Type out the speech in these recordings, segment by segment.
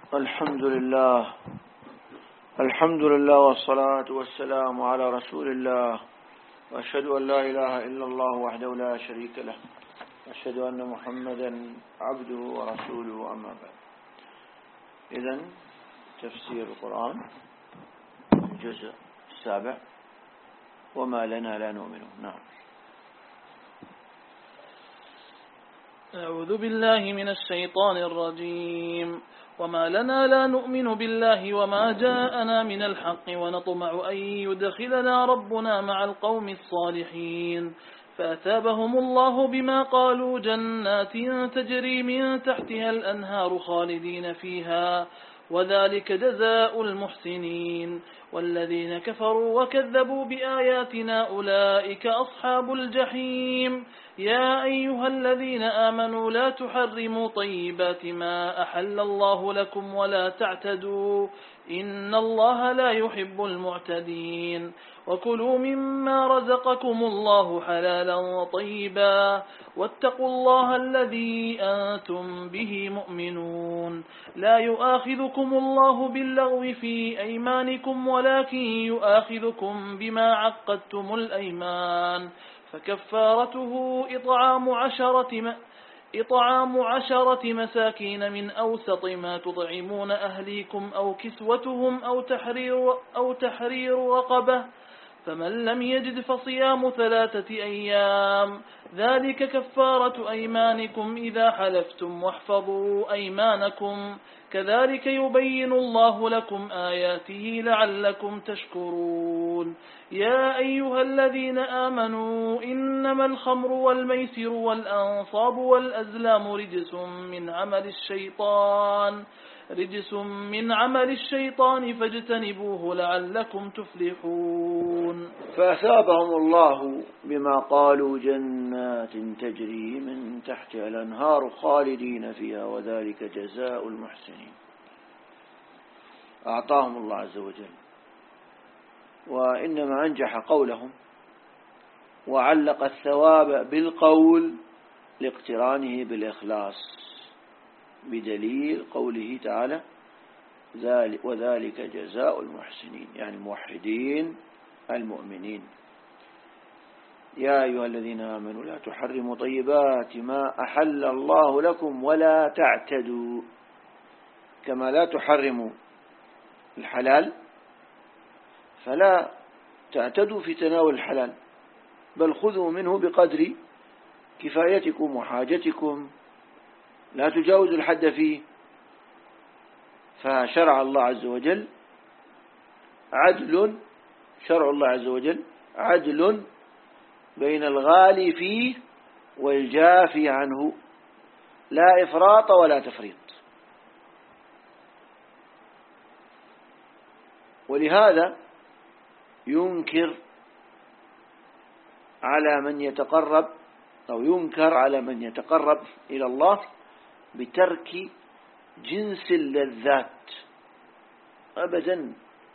الحمد لله والصلاة والسلام على رسول الله، وأشهد أن لا إله إلا الله وحده لا شريك له، وأشهد أن محمدا عبده ورسوله، أما بعد. إذن تفسير القرآن الجزء 7 وما لنا لا نؤمن. نعم. أعوذ بالله من الشيطان الرجيم. وما لنا لا نؤمن بالله وما جاءنا من الحق ونطمع أن يدخلنا ربنا مع القوم الصالحين، فأثابهم الله بما قالوا جنات تجري من تحتها الأنهار خالدين فيها، وذلك جزاء المحسنين. والذين كفروا وكذبوا بآياتنا أولئك أصحاب الجحيم. يا أيها الذين آمنوا لا تحرموا طيبات ما أحل الله لكم ولا تعتدوا، إن الله لا يحب المعتدين. وكلوا مما رزقكم الله حلالا طيبا، واتقوا الله الذي أنتم به مؤمنون. لا يؤاخذكم الله باللغو في أيمانكم، ولكن يؤاخذكم بما عقدتم الأيمان، فكفارته إطعام 10 مساكين من أوسط ما تطعمون أهليكم أو كسوتهم أو تحرير رقبة، فمن لم يجد فصيام 3 أيام، ذلك كفارة أيمانكم إذا حلفتم، واحفظوا أيمانكم، كذلك يبين الله لكم آياته لعلكم تشكرون. يا أيها الذين آمنوا إنما الخمر والميسر والأنصاب والأزلام رجس من عمل الشيطان فاجتنبوه لعلكم تفلحون. فأثابهم الله بما قالوا جنات تجري من تحتها الأنهار خالدين فيها، وذلك جزاء المحسنين. أعطاهم الله عز وجل، وإنما أنجح قولهم وعلق الثواب بالقول لاقترانه بالإخلاص، بدليل قوله تعالى وذلك جزاء المحسنين، يعني الموحدين المؤمنين. يا أيها الذين آمنوا لا تحرموا طيبات ما أحل الله لكم ولا تعتدوا، كما لا تحرموا الحلال فلا تعتدوا في تناول الحلال، بل خذوا منه بقدر كفايتكم وحاجتكم، لا تجاوزوا الحد فيه. فشرع الله عز وجل عدل، شرع الله عز وجل عدل بين الغالي فيه والجافي عنه، لا إفراط ولا تفريط. ولهذا ينكر على من يتقرب، أو ينكر على من يتقرب إلى الله بترك جنس اللذات أبدا،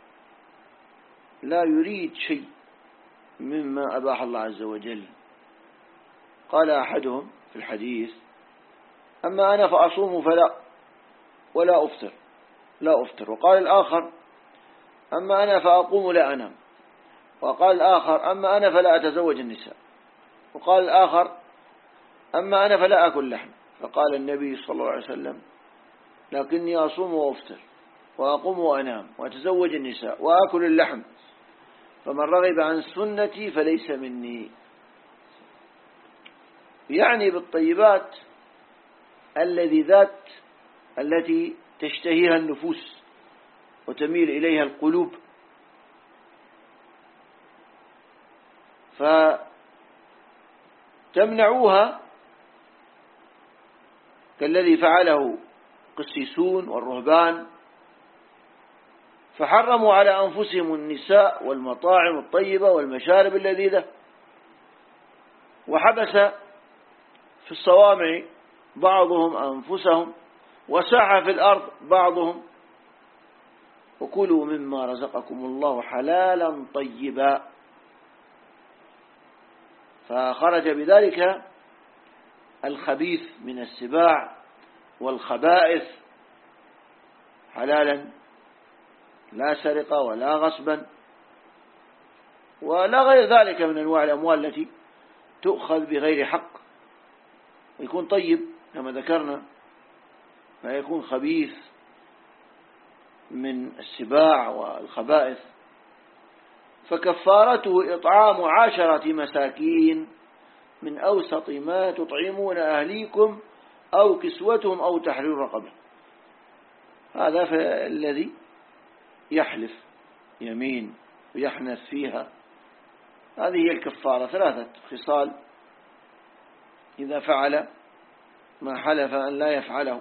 لا يريد شيء مما أباح الله عز وجل. قال أحدهم في الحديث: أما أنا فأصوم ولا أفطر. وقال الآخر: أما أنا فأقوم لا أنام. وقال الآخر: أما أنا فلا أتزوج النساء. وقال الآخر: أما أنا فلا أكل لحم. فقال النبي صلى الله عليه وسلم: لكني أصوم وأفطر وأقوم وأنام وأتزوج النساء وأكل اللحم، فمن رغب عن سنتي فليس مني. يعني بالطيبات التي تشتهيها النفوس وتميل إليها القلوب، فتمنعوها كالذي فعله قسيسون والرهبان، فحرموا على أنفسهم النساء والمطاعم الطيبة والمشارب اللذيذة، وحبس في الصوامع بعضهم أنفسهم، وسعى في الأرض بعضهم. وكلوا مما رزقكم الله حلالا طيبا، فخرج بذلك الخبيث من السباع والخبائث، حلالا لا سرقة ولا غصبا ولا غير ذلك من أنواع الأموال التي تؤخذ بغير حق، ويكون طيب كما ذكرنا، لا يكون خبيث من السباع والخبائث. فكفارته إطعام 10 مساكين من أوسط ما تطعمون أهليكم أو كسوتهم أو تحرير رقبة. هذا الذي يحلف يمين ويحنث فيها، هذه هي الكفارة. 3 خصال إذا فعل ما حلف أن لا يفعله.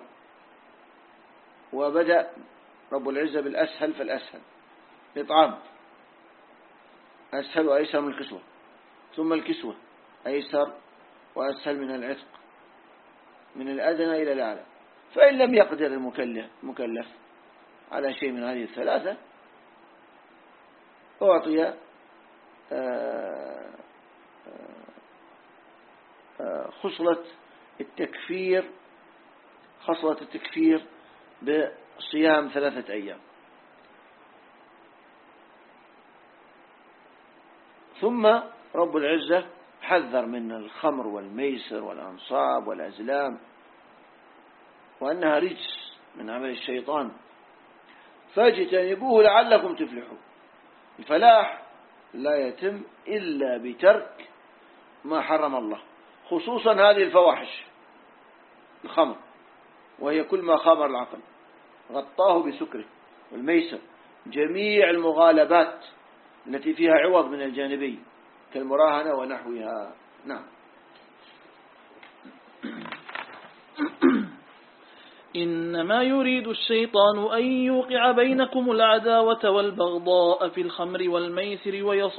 وبدأ رب العزة بالأسهل فالأسهل، الإطعام أسهل وأيسر من الكسوة، ثم الكسوة أيسر وأسهل من العتق، من الأدنى إلى الأعلى. فإن لم يقدر المكلف على شيء من هذه ال3 أعطي خصلة التكفير بصيام 3 أيام. ثم رب العزة حذر من الخمر والميسر والأنصاب والأزلام، وأنها رجس من عمل الشيطان، فاجتنبوه لعلكم تفلحون. الفلاح لا يتم إلا بترك ما حرم الله، خصوصا هذه الفواحش، الخمر، وهي كل ما خامر العقل غطاه بسكره، والميسر جميع المغالبات التي فيها عوض من الجانبين كالمراهنة ونحوها. نعم. إنما يريد الشيطان أن يوقع بينكم العداوة والبغضاء في الخمر والميسر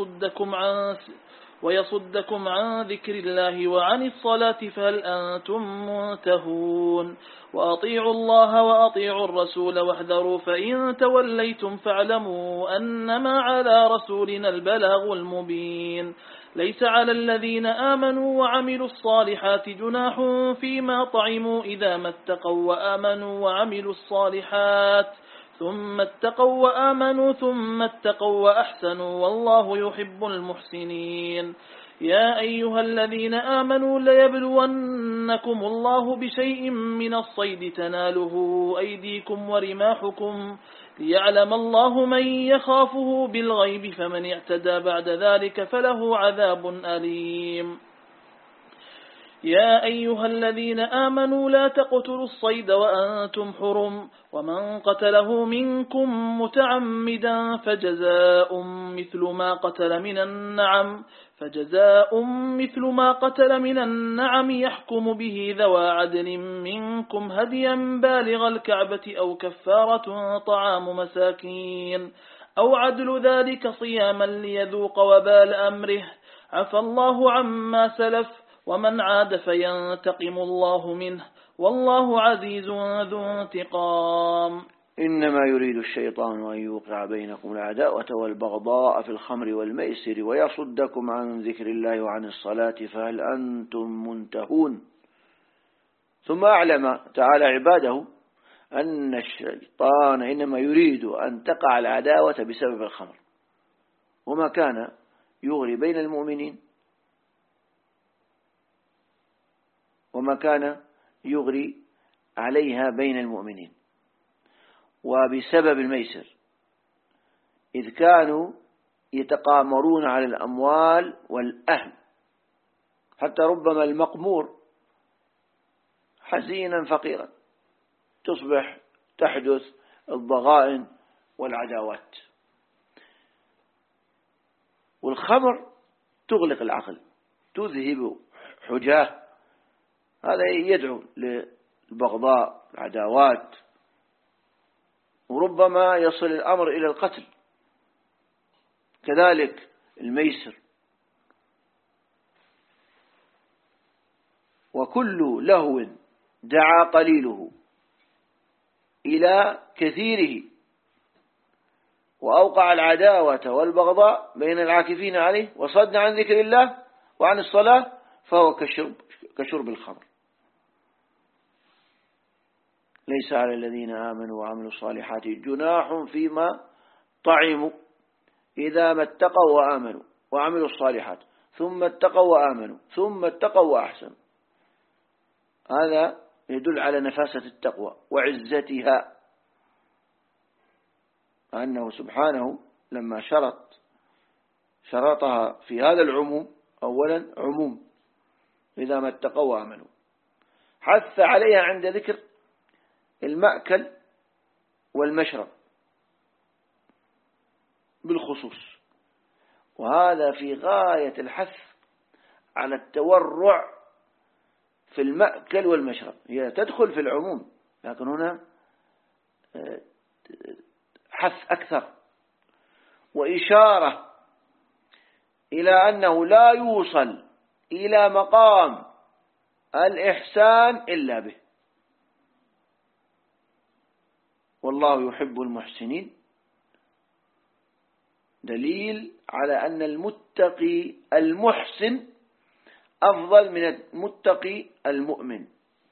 ويصدكم عن ذكر الله وعن الصلاة، فهل أنتم منتهون؟ وأطيعوا الله وأطيعوا الرسول واحذروا، فإن توليتم فاعلموا أنما على رسولنا البلاغ المبين. ليس على الذين آمنوا وعملوا الصالحات جناح فيما طعموا إذا ما اتقوا وآمنوا وعملوا الصالحات ثم اتقوا وآمنوا ثم اتقوا وأحسنوا والله يحب المحسنين. يا أيها الذين آمنوا ليبلونكم الله بشيء من الصيد تناله أيديكم ورماحكم ليعلم الله من يخافه بالغيب، فمن اعتدى بعد ذلك فله عذاب أليم. يا أيها الذين آمنوا لا تقتلوا الصيد وأنتم حرم، ومن قتله منكم متعمدا فجزاء مثل ما قتل من النعم يحكم به ذوى عدل منكم هديا بالغ الكعبة أو كفارة طعام مساكين أو عدل ذلك صياما ليذوق وبال أمره. عفى الله عما سلف ومن عاد فينتقم الله منه والله عزيز ذو انتقام. إنما يريد الشيطان أن يوقع بينكم العداوة والبغضاء في الخمر والميسر ويصدكم عن ذكر الله وعن الصلاة، فهل أنتم منتهون؟ ثم أعلم تعالى عباده أن الشيطان إنما يريد أن تقع العداوة بسبب الخمر، وما كان يغري بين المؤمنين وما كان يغري عليها بين المؤمنين، وبسبب الميسر، إذ كانوا يتقامرون على الأموال والأهل، حتى ربما المقمور حزينا فقيرا تصبح تحدث الضغائن والعداوات. والخمر تغلق العقل، تذهب حجاه، هذا يدعو للبغضاء العداوات، وربما يصل الأمر إلى القتل. كذلك الميسر، وكل لهو دعا قليله إلى كثيره وأوقع العداوة والبغضاء بين العاكفين عليه وصد عن ذكر الله وعن الصلاة، فهو كشرب الخمر. ليس على الذين آمنوا وعملوا الصالحات جناح فيما طعموا إذا ما اتقوا وآمنوا وعملوا الصالحات ثم اتقوا وآمنوا ثم اتقوا وأحسنوا. هذا يدل على نفاسة التقوى وعزتها، أنه سبحانه لما شرطها في هذا العموم، أولا عموم إذا ما اتقوا وآمنوا، حث عليها عند ذكر المأكل والمشرب بالخصوص، وهذا في غاية الحث على التورع في المأكل والمشرب. هي تدخل في العموم لكن هنا حث أكثر، وإشارة إلى أنه لا يوصل إلى مقام الإحسان إلا به، والله يحب المحسنين، دليل على أن المتقي المحسن أفضل من المتقي المؤمن.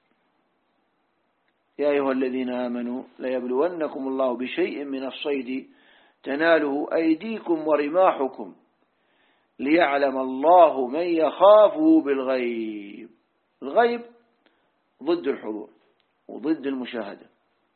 يا أيها الذين آمنوا ليبلونكم الله بشيء من الصيد تناله أيديكم ورماحكم ليعلم الله من يخافه بالغيب. الغيب ضد الحضور وضد المشاهدة.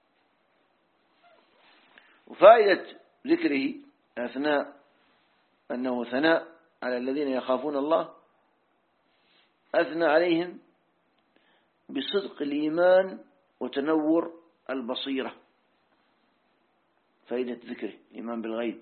وفائدة ذكره أثناء أنه ثناء على الذين يخافون الله، أثنى عليهم بصدق الإيمان وتنور البصيرة. فائدة ذكره الإيمان بالغيب،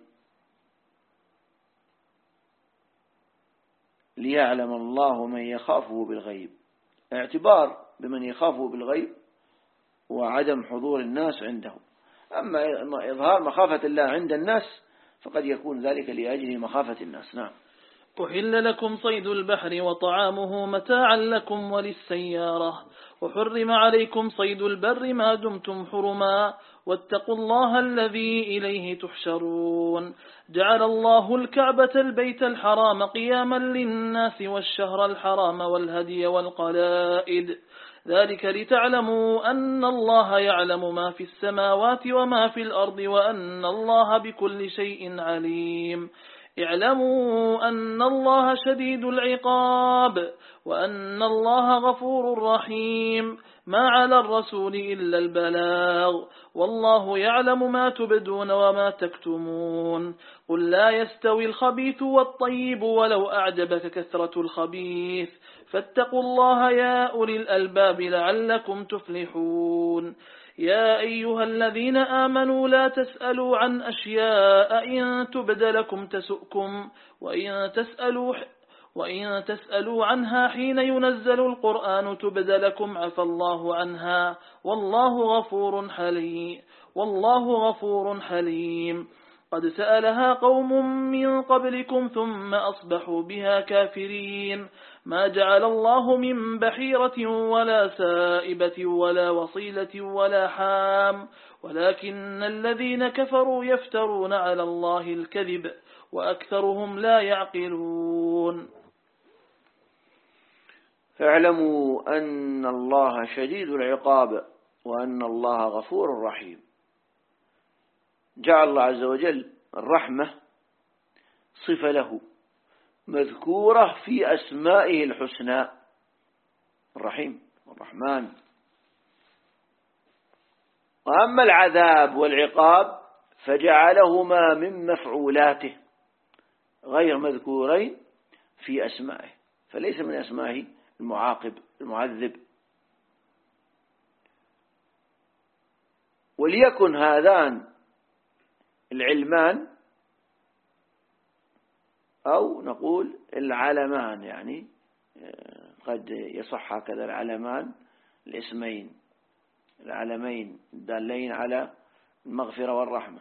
ليعلم الله من يخافه بالغيب، اعتبار بمن يخافه بالغيب وعدم حضور الناس عنده. أما إظهار مخافة الله عند الناس فقد يكون ذلك لأجل مخافة الناس. نعم. أحل لكم صيد البحر وطعامه متاعا لكم وللسيارة، وحرم عليكم صيد البر ما دمتم حرما، واتقوا الله الذي إليه تحشرون. جعل الله الكعبة البيت الحرام قياما للناس والشهر الحرام والهدي والقلائد، ذلك لتعلموا أن الله يعلم ما في السماوات وما في الأرض وأن الله بكل شيء عليم. اعلموا أن الله شديد العقاب وأن الله غفور رحيم. ما على الرسول إلا البلاغ، والله يعلم ما تبدون وما تكتمون. قل لا يستوي الخبيث والطيب ولو أعجبك كثرة الخبيث، فاتقوا الله يا أولي الألباب لعلكم تفلحون. يا أيها الذين آمنوا لا تسألوا عن أشياء إن تبد لكم تسؤكم، وإن تسألوا عنها حين ينزل القرآن تبد لكم عفى الله عنها، والله غفور حليم. قد سألها قوم من قبلكم ثم أصبحوا بها كافرين. ما جعل الله من بحيرة ولا سائبة ولا وصيلة ولا حام، ولكن الذين كفروا يفترون على الله الكذب وأكثرهم لا يعقلون. فاعلموا أن الله شديد العقاب وأن الله غفور رحيم. جعل الله عز وجل الرحمة صفة له مذكورة في أسمائه الحسنى، الرحيم والرحمن. وأما العذاب والعقاب فجعلهما من مفعولاته غير مذكورين في أسمائه، فليس من أسمائه المعاقب المعذب. وليكن هذان العلمان أو نقول العلمان، يعني قد يصح هكذا العلمان، الاسمين العلمين الدالين على المغفرة والرحمة،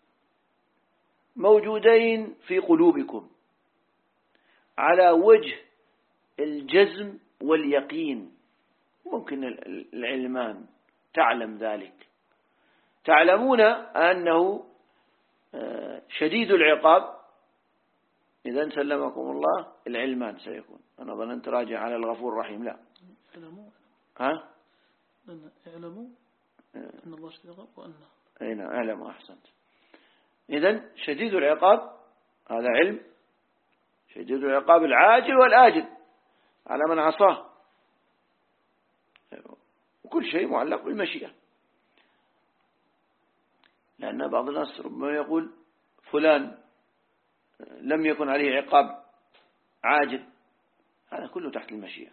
موجودين في قلوبكم على وجه الجزم واليقين. ممكن العلمان تعلم ذلك، تعلمون أنه شديد العقاب، إذا سلمكم الله العلمان سيكون. أنا ظننت راجع على الغفور الرحيم، لا. اعلموا. ها؟ اعلموا. إن الله شديد العقاب وأن أين أعلم وأحسنت. إذن شديد العقاب هذا علم، شديد العقاب العاجل والآجل على من عصاه، وكل شيء معلق بالمشيئة. لأن بعض الناس ربما يقول فلان لم يكن عليه عقاب عاجل، هذا كله تحت المشيئة.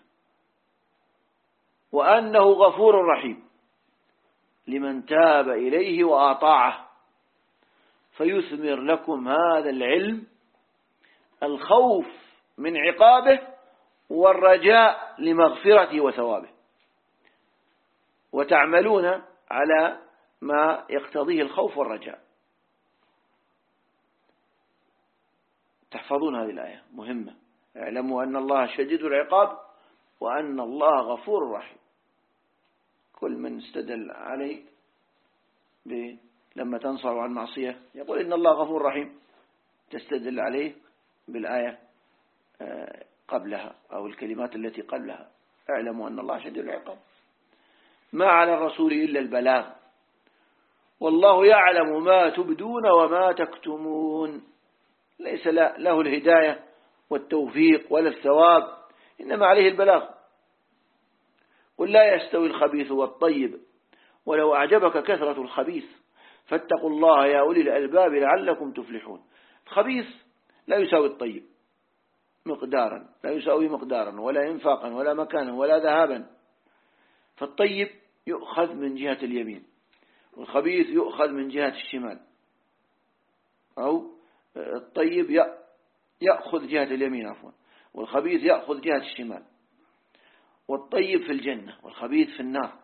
وأنه غفور رحيم لمن تاب إليه وأطاعه، فيثمر لكم هذا العلم الخوف من عقابه والرجاء لمغفرته وثوابه، وتعملون على ما يقتضيه الخوف والرجاء. تحفظون هذه الآية مهمة. اعلموا أن الله شديد العقاب وأن الله غفور رحيم. كل من استدل عليه لما تنصر عن معصية يقول إن الله غفور رحيم، تستدل عليه بالآية قبلها أو الكلمات التي قبلها. اعلموا أن الله شديد العقاب. ما على الرسول إلا البلاغ، والله يعلم ما تبدون وما تكتمون. ليس له الهداية والتوفيق ولا الثواب، إنما عليه البلاغ. قل لا يستوي الخبيث والطيب ولو أعجبك كثرة الخبيث فاتقوا الله يا أولي الألباب لعلكم تفلحون. الخبيث لا يساوي الطيب مقدارا، لا يساوي مقدارا ولا إنفاقا ولا مكانا ولا ذهابا. فالطيب يؤخذ من جهة اليمين والخبيث يؤخذ من جهة الشمال، أو الطيب يأخذ جهة اليمين عفوا، والخبيث يأخذ جهة الشمال. والطيب في الجنة والخبيث في النار.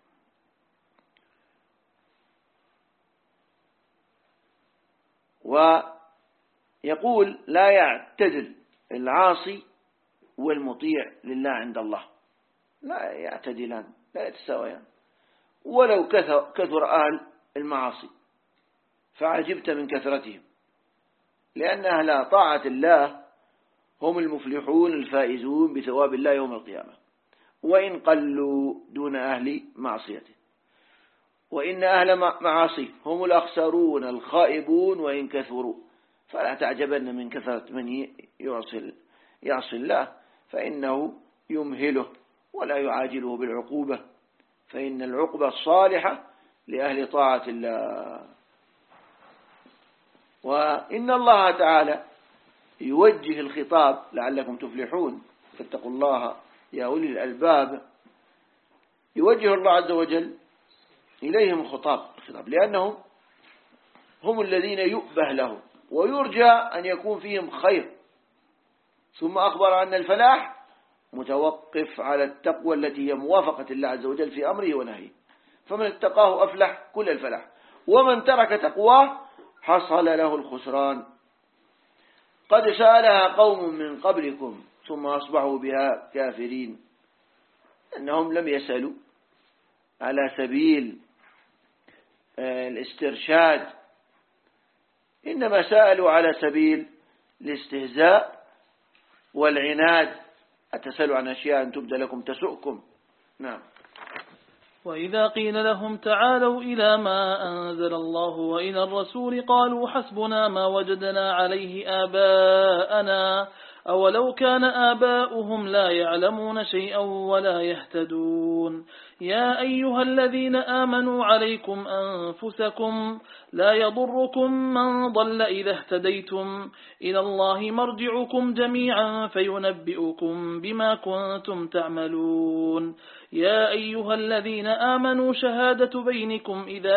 ويقول لا يعتدل العاصي والمطيع لله عند الله، لا يعتدلان، لا يتساويان، ولو كثر أهل المعاصي فعجبت من كثرتهم، لأن أهل طاعة الله هم المفلحون الفائزون بثواب الله يوم القيامة، وإن قلوا دون أهل معصيته. وإن أهل معاصي هم الأخسرون الخائبون وإن كثروا، فلا تعجبن من كثرة من يعصي الله، فإنه يمهله ولا يعاجله بالعقوبة، فإن العقبة الصالحة لأهل طاعة الله. وإن الله تعالى يوجه الخطاب لعلكم تفلحون، فاتقوا الله يا أولي الألباب. يوجه الله عز وجل إليهم الخطاب، لأنهم هم الذين يؤبه لهم ويرجى أن يكون فيهم خير. ثم أخبر أن الفلاح متوقف على التقوى التي هي موافقة الله عز وجل في أمره ونهيه، فمن اتقاه أفلح كل الفلاح، ومن ترك تقواه حصل له الخسران. قد سألها قوم من قبلكم ثم أصبحوا بها كافرين. أنهم لم يسألوا على سبيل الاسترشاد، إنما سألوا على سبيل الاستهزاء والعناد. أتسألوا عن أشياء أن تبدى لكم تسؤكم. نعم. وإذا قيل لهم تعالوا إلى ما أنزل الله وإلى الرسول قالوا حسبنا ما وجدنا عليه آباءنا أولو كان آباؤهم لا يعلمون شيئا ولا يهتدون. يا أيها الذين آمنوا عليكم أنفسكم لا يضركم من ضل إذا اهتديتم إلى الله مرجعكم جميعا فينبئكم بما كنتم تعملون. يا أيها الذين آمنوا شهادة بينكم إذا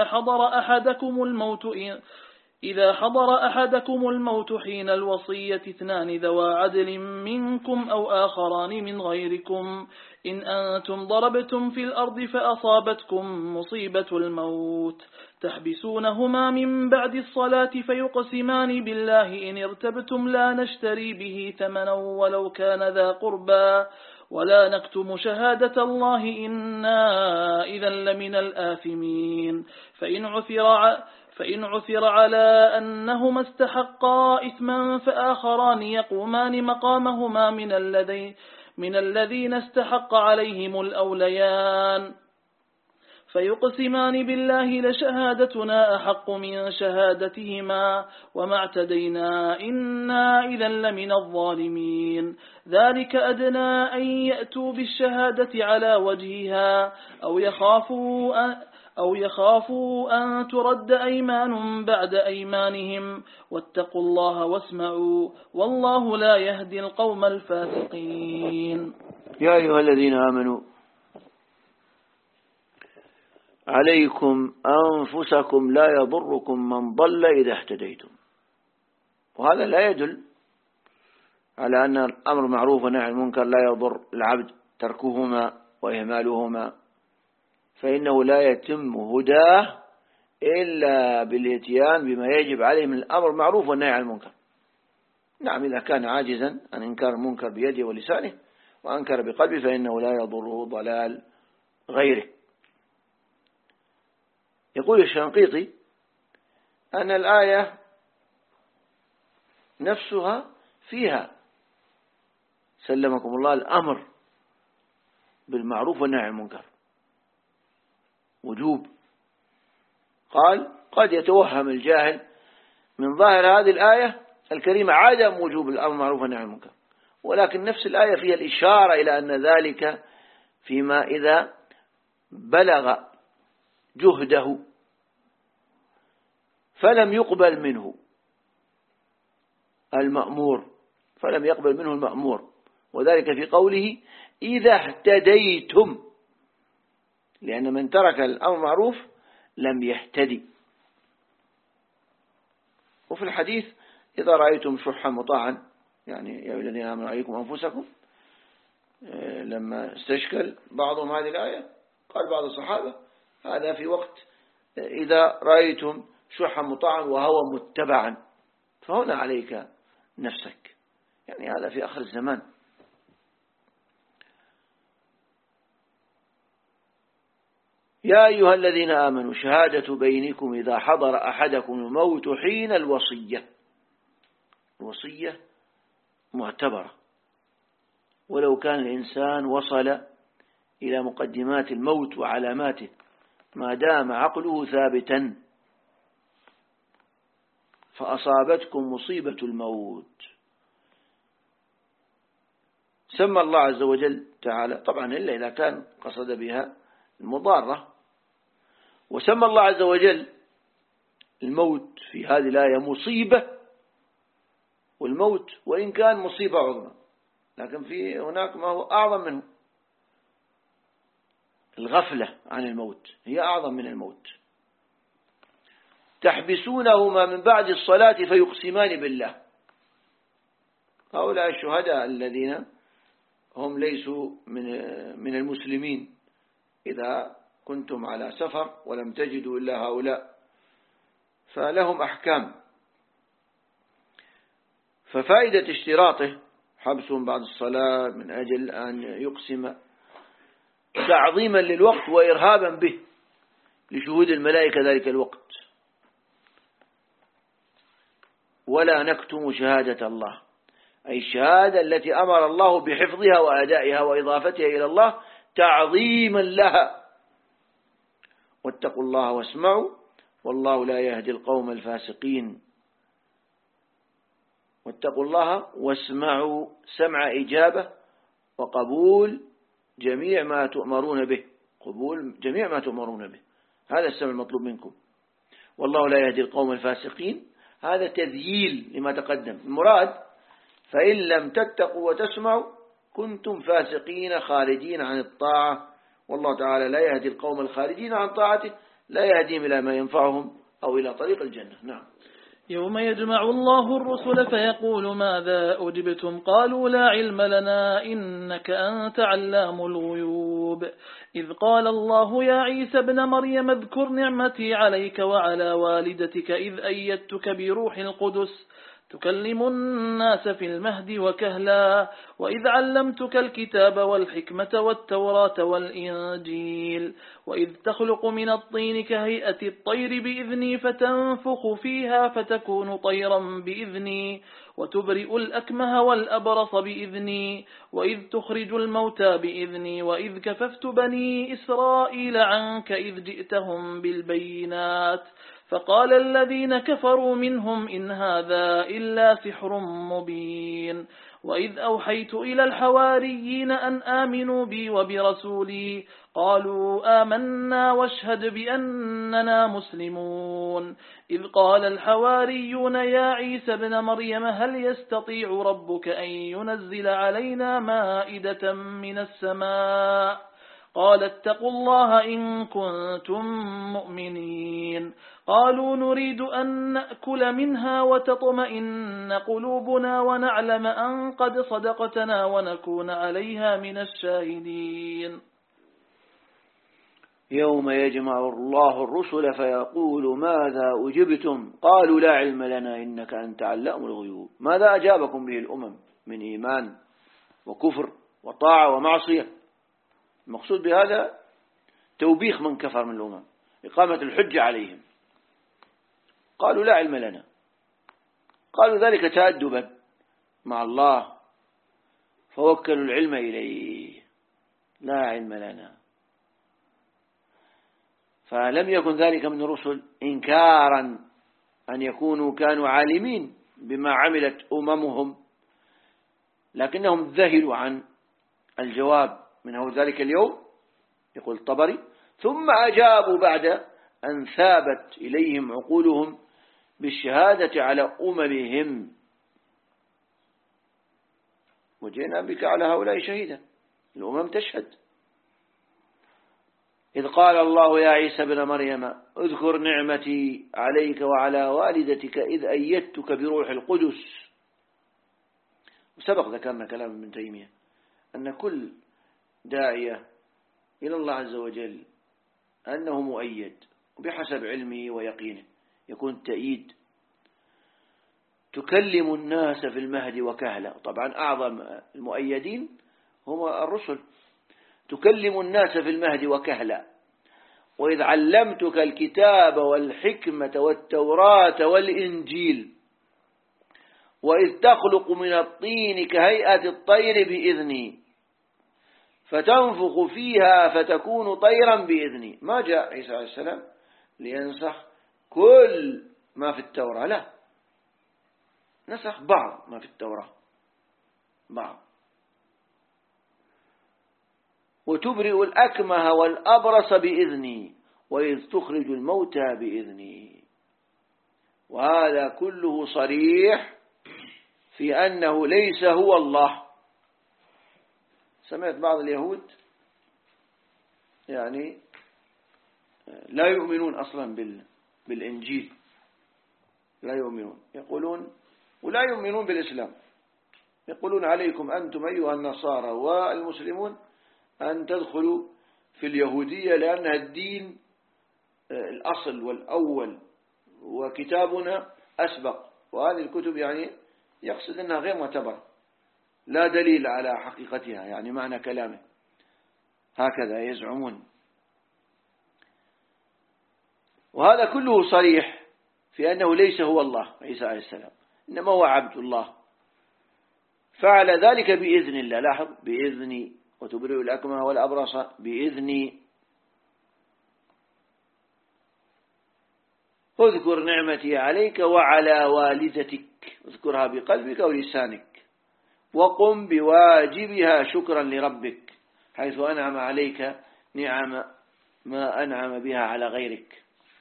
حضر أحدكم الموت حين الوصية 2 ذوى عدل منكم أو آخران من غيركم إن أنتم ضربتم في الأرض فأصابتكم مصيبة الموت تحبسونهما من بعد الصلاة فيقسمان بالله إن ارتبتم لا نشتري به ثمنا ولو كان ذا قربى ولا نكتم شهادة الله إنا إذا لمن الآثمين. فإن عثر على أنهما استحقا إثما فآخران يقومان مقامهما من الذين استحق عليهم الأوليان فيقسمان بالله لشهادتنا أحق من شهادتهما وما اعتدينا إنا إذا لمن الظالمين. ذلك أدنى أن يأتوا بالشهادة على وجهها أو يخافوا أن ترد أيمان بعد أيمانهم واتقوا الله واسمعوا والله لا يهدي القوم الفاسقين. يا أيها الذين آمنوا عليكم أنفسكم لا يضركم من ضل إذا اهتديتم. وهذا لا يدل على أن الأمر معروف والنهي عن المنكر لا يضر العبد تركهما وإهمالهما، فإنه لا يتم هداه إلا بالاتيان بما يجب عليه من الأمر معروف والنهي عن المنكر. نعم، إذا كان عاجزا عن إنكار المنكر بيده ولسانه وأنكر بقلبه فإنه لا يضره ضلال غيره. يقول الشنقيطي أن الآية نفسها فيها سلمكم الله الأمر بالمعروف والنهي عن المنكر وجوب. قال قد يتوهم الجاهل من ظاهر هذه الآية الكريمة عدم وجوب الأمر بالمعروف والنهي عن المنكر، ولكن نفس الآية فيها الإشارة إلى أن ذلك فيما إذا بلغ جهده فلم يقبل منه المأمور، وذلك في قوله إذا اهتديتم، لأن من ترك الأمر معروف لم يهتدي. وفي الحديث إذا رأيتم شحا مطاعا، يعني يا الذين آمنوا عليكم أنفسكم، لما استشكل بعضهم هذه الآية قال بعض الصحابة هذا في وقت إذا رأيتم شحا مطاعا وهوى متبعا، فهنا عليك نفسك، يعني هذا في آخر الزمان. يا أيها الذين آمنوا شهادة بينكم إذا حضر أحدكم الموت حين الوصية معتبرة، ولو كان الإنسان وصل إلى مقدمات الموت وعلاماته ما دام عقله ثابتا، فأصابتكم مصيبة الموت. سمى الله عز وجل تعالى، طبعا إلا إذا كان قصد بها المضارة، وسمى الله عز وجل الموت في هذه الآية مصيبة، والموت وإن كان مصيبة عظمى لكن في هناك ما هو أعظم منه. الغفلة عن الموت هي أعظم من الموت. تحبسونهما من بعد الصلاة فيقسمان بالله. هؤلاء الشهداء الذين هم ليسوا من المسلمين، إذا كنتم على سفر ولم تجدوا إلا هؤلاء فلهم أحكام. ففائدة اشتراطه حبسهم بعد الصلاة من أجل أن يقسم تعظيما للوقت وإرهابا به لشهود الملائكة ذلك الوقت. ولا نكتم شهادة الله، أي الشهادة التي أمر الله بحفظها وأدائها وإضافتها إلى الله تعظيما لها. واتقوا الله واسمعوا والله لا يهدي القوم الفاسقين. واتقوا الله واسمعوا، سمع إجابة وقبول جميع ما تؤمرون به، قبول جميع ما تؤمرون به، هذا السمع المطلوب منكم. والله لا يهدي القوم الفاسقين، هذا تذييل لما تقدم. المراد فإن لم تتقوا وتسمعوا كنتم فاسقين خارجين عن الطاعة، والله تعالى لا يهدي القوم الخارجين عن طاعته، لا يهديهم إلى ما ينفعهم أو إلى طريق الجنة. نعم. يوم يجمع الله الرسل فيقول ماذا أجبتم قالوا لا علم لنا إنك أنت علام الغيوب. إذ قال الله يا عيسى ابن مريم اذكر نعمتي عليك وعلى والدتك إذ أيدتك بروح القدس تكلم الناس في المهد وكهلا وإذ علمتك الكتاب والحكمة والتوراة والإنجيل وإذ تخلق من الطين كهيئة الطير بإذني فتنفخ فيها فتكون طيرا بإذني وتبرئ الأكمه والأبرص بإذني وإذ تخرج الموتى بإذني وإذ كففت بني إسرائيل عنك إذ جئتهم بالبينات فقال الذين كفروا منهم إن هذا إلا سحر مبين وإذ أوحيت إلى الحواريين أن آمنوا بي وبرسولي قالوا آمنا واشهد بأننا مسلمون إذ قال الحواريون يا عيسى ابن مريم هل يستطيع ربك أن ينزل علينا مائدة من السماء قال اتقوا الله إن كنتم مؤمنين قالوا نريد أن نأكل منها وتطمئن قلوبنا ونعلم أن قد صدقتنا ونكون عليها من الشاهدين يوم يجمع الله الرسل فيقول ماذا أجبتم قالوا لا علم لنا إنك أنت علام الغيوب ماذا أجابكم به الأمم من إيمان وكفر وطاعة ومعصية المقصود بهذا توبيخ من كفر من الأمم إقامة الحجة عليهم قالوا لا علم لنا قالوا ذلك تأدبا مع الله فوكلوا العلم إليه لا علم لنا فلم يكن ذلك من الرسل إنكارا أن يكونوا كانوا عالمين بما عملت أممهم لكنهم ذهلوا عن الجواب من ذلك اليوم يقول الطبري ثم أجابوا بعد أن ثابت إليهم عقولهم بالشهادة على أممهم وجئنا بك على هؤلاء شهيدا الأمم تشهد إذ قال الله يا عيسى ابن مريم اذكر نعمتي عليك وعلى والدتك إذ أيدتك بروح القدس وسبق ذكرنا كلام ابن تيمية أن كل داعية إلى الله عز وجل أنه مؤيد وبحسب علمه ويقينه يكون التأييد تكلم الناس في المهد وكهلا طبعا أعظم المؤيدين هم الرسل تكلم الناس في المهد وكهلا وإذ علمتك الكتاب والحكمة والتوراة والإنجيل وإذ تخلق من الطين كهيئة الطير بإذني فتنفخ فيها فتكون طيرا بإذني ما جاء عيسى عليه السلام لينسخ كل ما في التوراة لا نسخ بعض ما في التوراة بعض وتبرئ الأكمه والأبرص بإذني وإذ تخرج الموتى بإذني وهذا كله صريح في أنه ليس هو الله سمعت بعض اليهود يعني لا يؤمنون أصلا بالإنجيل لا يؤمنون يقولون ولا يؤمنون بالإسلام يقولون عليكم أنتم أيها النصارى والمسلمون أن تدخلوا في اليهودية لأنها الدين الأصل والأول وكتابنا أسبق وهذه الكتب يعني يقصد أنها غير معتبرة لا دليل على حقيقتها يعني معنى كلامه هكذا يزعمون وهذا كله صريح في أنه ليس هو الله عيسى عليه السلام إنما هو عبد الله فعل ذلك بإذن الله لاحظ بإذني وتبرئ الأكمه والأبرص بإذني اذكر نعمتي عليك وعلى والدتك اذكرها بقلبك ولسانك وقم بواجبها شكرا لربك حيث أنعم عليك نعم ما أنعم بها على غيرك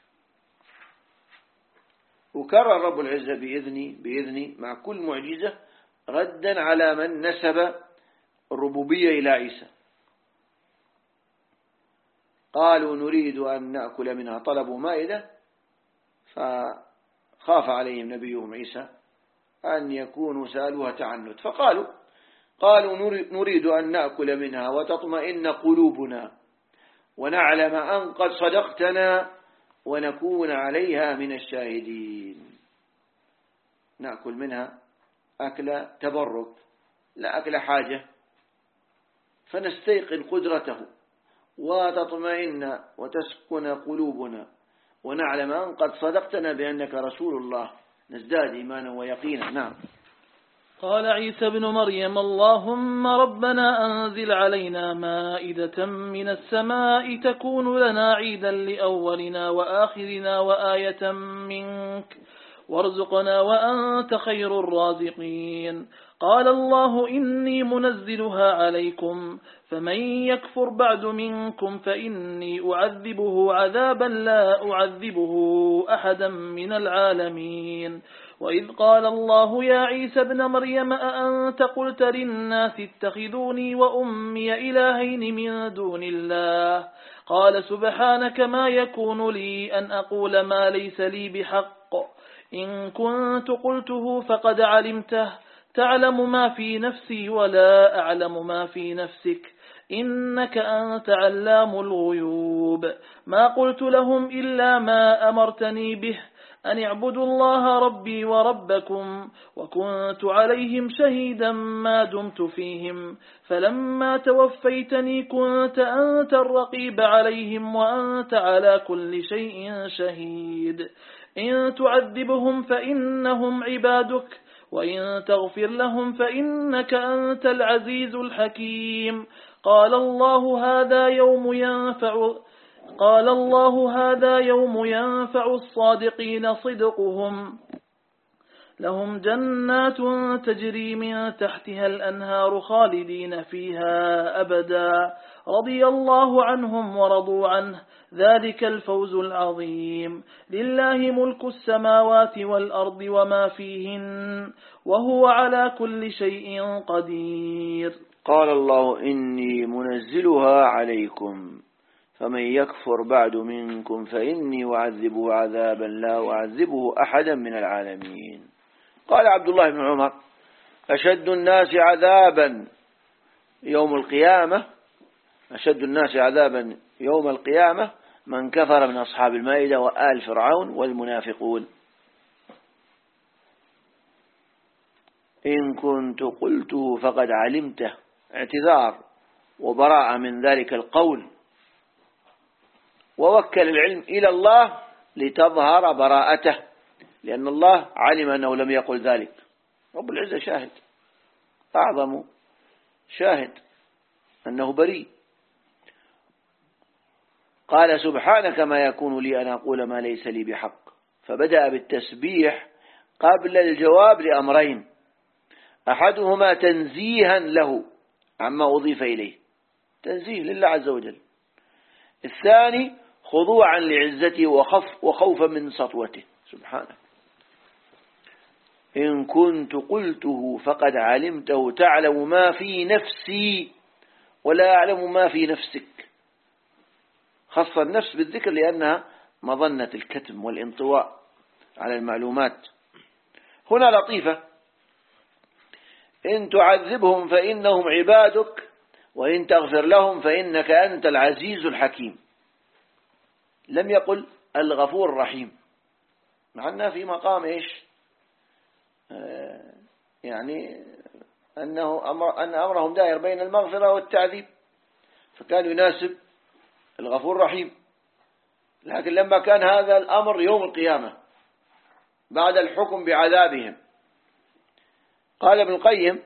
وكرر رب العزة بإذني مع كل معجزة ردا على من نسب الربوبية إلى عيسى قالوا نريد أن نأكل منها طلبوا مائدة فخاف عليهم نبيهم عيسى أن يكونوا سألوها تعنت قالوا نريد أن نأكل منها وتطمئن قلوبنا ونعلم أن قد صدقتنا ونكون عليها من الشاهدين نأكل منها أكل تبرك لا أكل حاجة، فنستيقن قدرته وتطمئن وتسكن قلوبنا ونعلم أن قد صدقتنا بأنك رسول الله، نزداد إيمانا ويقينا. نعم. قال عيسى بن مريم: اللهم ربنا أنزل علينا مائدة من السماء تكون لنا عيدا لأولنا وآخرنا وآية منك وارزقنا وأنت خير الرازقين. قال الله: إني منزلها عليكم، فمن يكفر بعد منكم فإني أعذبه عذابا لا أعذبه أحدا من العالمين. وإذ قال الله يا عيسى ابن مريم أأنت قلت للناس اتخذوني وأمي إلهين من دون الله؟ قال سبحانك ما يكون لي أن أقول ما ليس لي بحق، إن كنت قلته فقد علمته، تعلم ما في نفسي ولا أعلم ما في نفسك، إنك أنت علام الغيوب. ما قلت لهم إلا ما أمرتني به، أن اعبدوا الله ربي وربكم، وكنت عليهم شهيدا ما دمت فيهم، فلما توفيتني كنت أنت الرقيب عليهم وأنت على كل شيء شهيد. إن تعذبهم فإنهم عبادك، وإن تغفر لهم فإنك أنت العزيز الحكيم. قال الله هذا يوم ينفع الصادقين صدقهم، لهم جنات تجري من تحتها الأنهار خالدين فيها أبدا، رضي الله عنهم ورضوا عنه، ذلك الفوز العظيم. لله ملك السماوات والأرض وما فيهن، وهو على كل شيء قدير. قال الله: إني منزلها عليكم، فمن يكفر بعد منكم فإني أعذبه عذابا لا أعذبه أحدا من العالمين. قال عبد الله بن عمر: أشد الناس عذابا يوم القيامة من كفر من أصحاب المائدة وآل فرعون والمنافقون. إن كنت قلته فقد علمته، اعتذار وبراءة من ذلك القول، ووكل العلم إلى الله لتظهر براءته، لأن الله علم أنه لم يقل ذلك. رب العزة شاهد، أعظم شاهد أنه بريء. قال سبحانك ما يكون لي أن أقول ما ليس لي بحق، فبدأ بالتسبيح قبل الجواب لأمرين: أحدهما تنزيها له عما أضيف إليه، تنزيه لله عز وجل. الثاني خضوعا لعزته وخوفا من سطوته سبحانه. إن كنت قلته فقد علمته، تعلم ما في نفسي ولا أعلم ما في نفسك. خص النفس بالذكر لأنها مظنة الكتم والانطواء على المعلومات. هنا لطيفة: إن تعذبهم فإنهم عبادك، وإن تغفر لهم فإنك أنت العزيز الحكيم. لم يقل الغفور الرحيم، مع أنها في مقام إيش؟ يعني أن أمرهم دائر بين المغفرة والتعذيب، فكان يناسب الغفور الرحيم. لكن لما كان هذا الأمر يوم القيامة بعد الحكم بعذابهم، قال ابن القيم: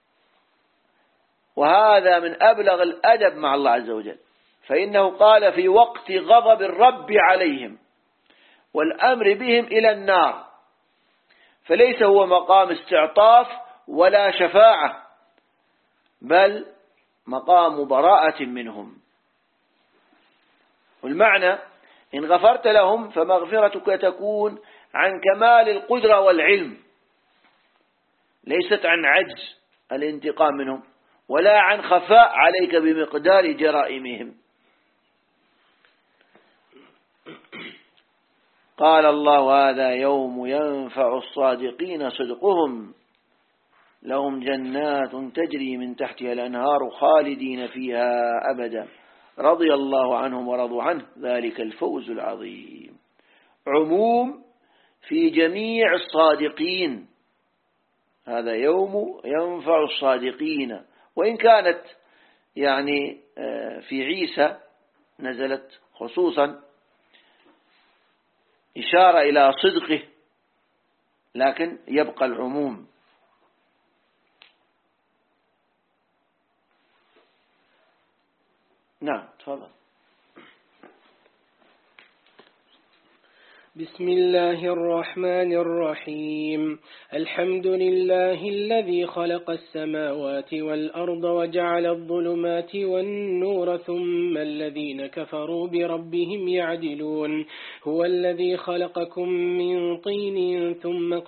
وهذا من أبلغ الأدب مع الله عز وجل، فإنه قال في وقت غضب الرب عليهم والأمر بهم إلى النار، فليس هو مقام استعطاف ولا شفاعة، بل مقام براءة منهم. والمعنى: إن غفرت لهم فمغفرتك تكون عن كمال القدرة والعلم، ليست عن عجز الانتقام منهم ولا عن خفاء عليك بمقدار جرائمهم. قال الله: هذا يوم ينفع الصادقين صدقهم، لهم جنات تجري من تحتها الأنهار خالدين فيها أبدا، رضي الله عنهم ورضوا عنه، ذلك الفوز العظيم. عموم في جميع الصادقين هذا يوم ينفع الصادقين. وإن كانت يعني في عيسى نزلت خصوصا إشارة إلى صدقه، لكن يبقى العموم. نعم تفضل. بسم الله الرحمن الرحيم. الحمد لله الذي خلق السماوات والأرض وجعل الظلمات والنور ثم الذين كفروا بربهم يعدلون. هو الذي خلقكم من طين ثم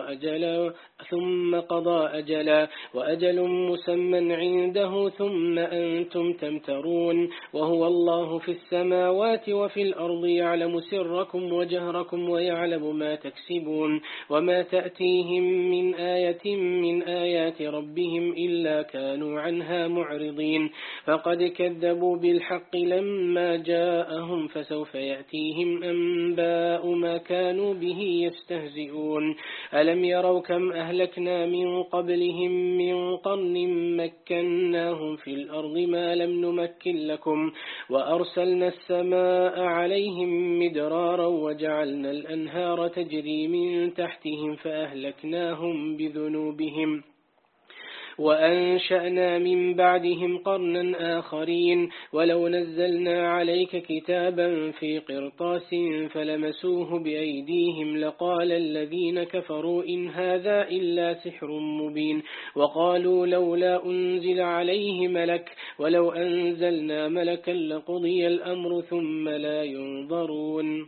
قضى أجلا وأجل مسمى عنده ثم أنتم تمترون. وهو الله في السماوات وفي الأرض يعلم سركم وجهركم ويعلم ما تكسبون. وما تأتيهم من آية من آيات ربهم إلا كانوا عنها معرضين. فقد كذبوا بالحق لما جاءهم فسوف يأتيهم أنباء ما كانوا به يستهزئون. ألم يروا كم أهلكنا من قبلهم من قرن مكناهم في الأرض ما لم نمكن لكم وأرسلنا السماء عليهم مدرارا وجعلنا الأنهار تجري من تحتهم فأهلكناهم بذنوبهم وأنشأنا من بعدهم قرنا آخرين. ولو نزلنا عليك كتابا في قرطاس فلمسوه بأيديهم لقال الذين كفروا إن هذا إلا سحر مبين. وقالوا لولا أنزل عليه ملك ولو أنزلنا ملكا لقضي الأمر ثم لا ينظرون.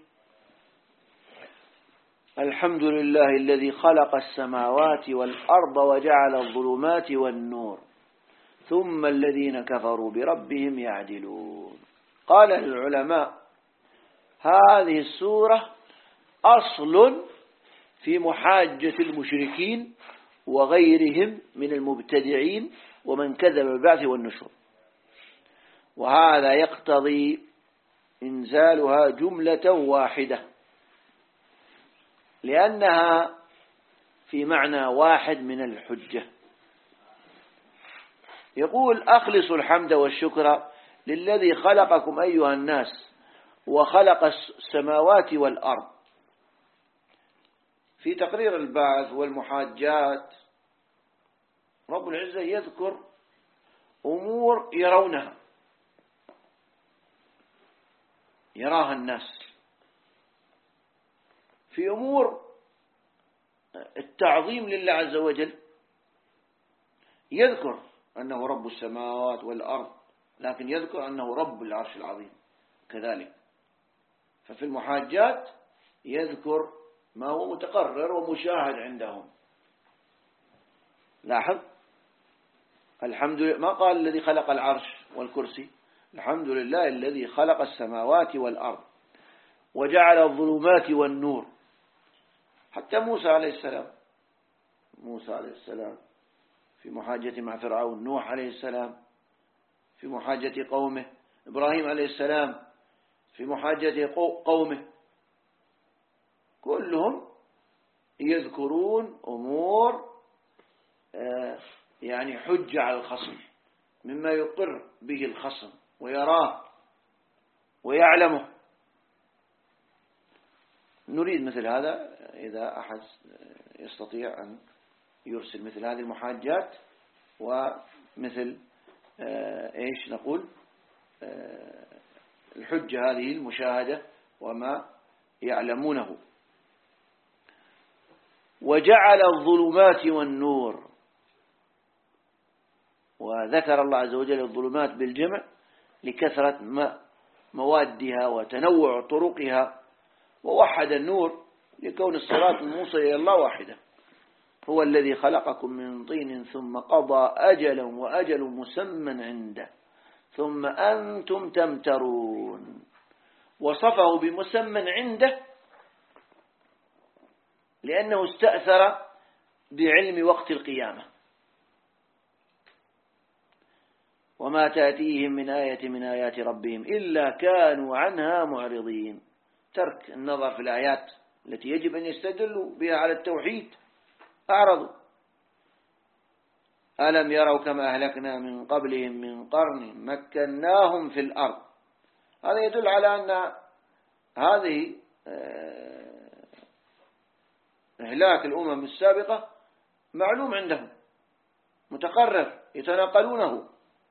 الحمد لله الذي خلق السماوات والأرض وجعل الظلمات والنور ثم الذين كفروا بربهم يعدلون. قال العلماء هذه السورة أصل في محاجة المشركين وغيرهم من المبتدعين ومن كذب بالبعث والنشور، وهذا يقتضي إنزالها جملة واحدة لأنها في معنى واحد من الحجة. يقول أخلصوا الحمد والشكر للذي خلقكم أيها الناس وخلق السماوات والأرض. في تقرير البعث والمحاجات رب العزة يذكر أمور يرونها يراها الناس، في أمور التعظيم لله عز وجل يذكر أنه رب السماوات والأرض، لكن يذكر أنه رب العرش العظيم كذلك. ففي المحاجات يذكر ما هو متقرر ومشاهد عندهم. لاحظ الحمد لله ما قال الذي خلق العرش والكرسي، الحمد لله الذي خلق السماوات والأرض وجعل الظلمات والنور. حتى موسى عليه السلام في محاجة مع فرعون، نوح عليه السلام في محاجة قومه، إبراهيم عليه السلام في محاجة قومه، كلهم يذكرون أمور يعني حجة على الخصم مما يقر به الخصم ويراه ويعلمه. نريد مثل هذا إذا أحد يستطيع أن يرسل مثل هذه المحاجات ومثل إيش نقول الحجة هذه المشاهدة وما يعلمونه. وجعل الظلمات والنور، وذكر الله عز وجل الظلمات بالجمع لكثرة موادها وتنوع طرقها، ووحد النور لكون الصراط الموصل إلى الله واحدة. هو الذي خلقكم من طين ثم قضى أجلا وأجل مسمى عنده ثم أنتم تمترون. وصفه بمسمى عنده لأنه استأثر بعلم وقت القيامة. وما تأتيهم من آية من آيات ربهم إلا كانوا عنها معرضين. ترك النظر في الآيات التي يجب أن يستدلوا بها على التوحيد، أعرضوا ألم يروا كما أهلكنا من قبلهم من قرن مكناهم في الأرض. هذا يدل على أن هذه إهلاك الأمم السابقة معلوم عندهم متقرر يتناقلونه،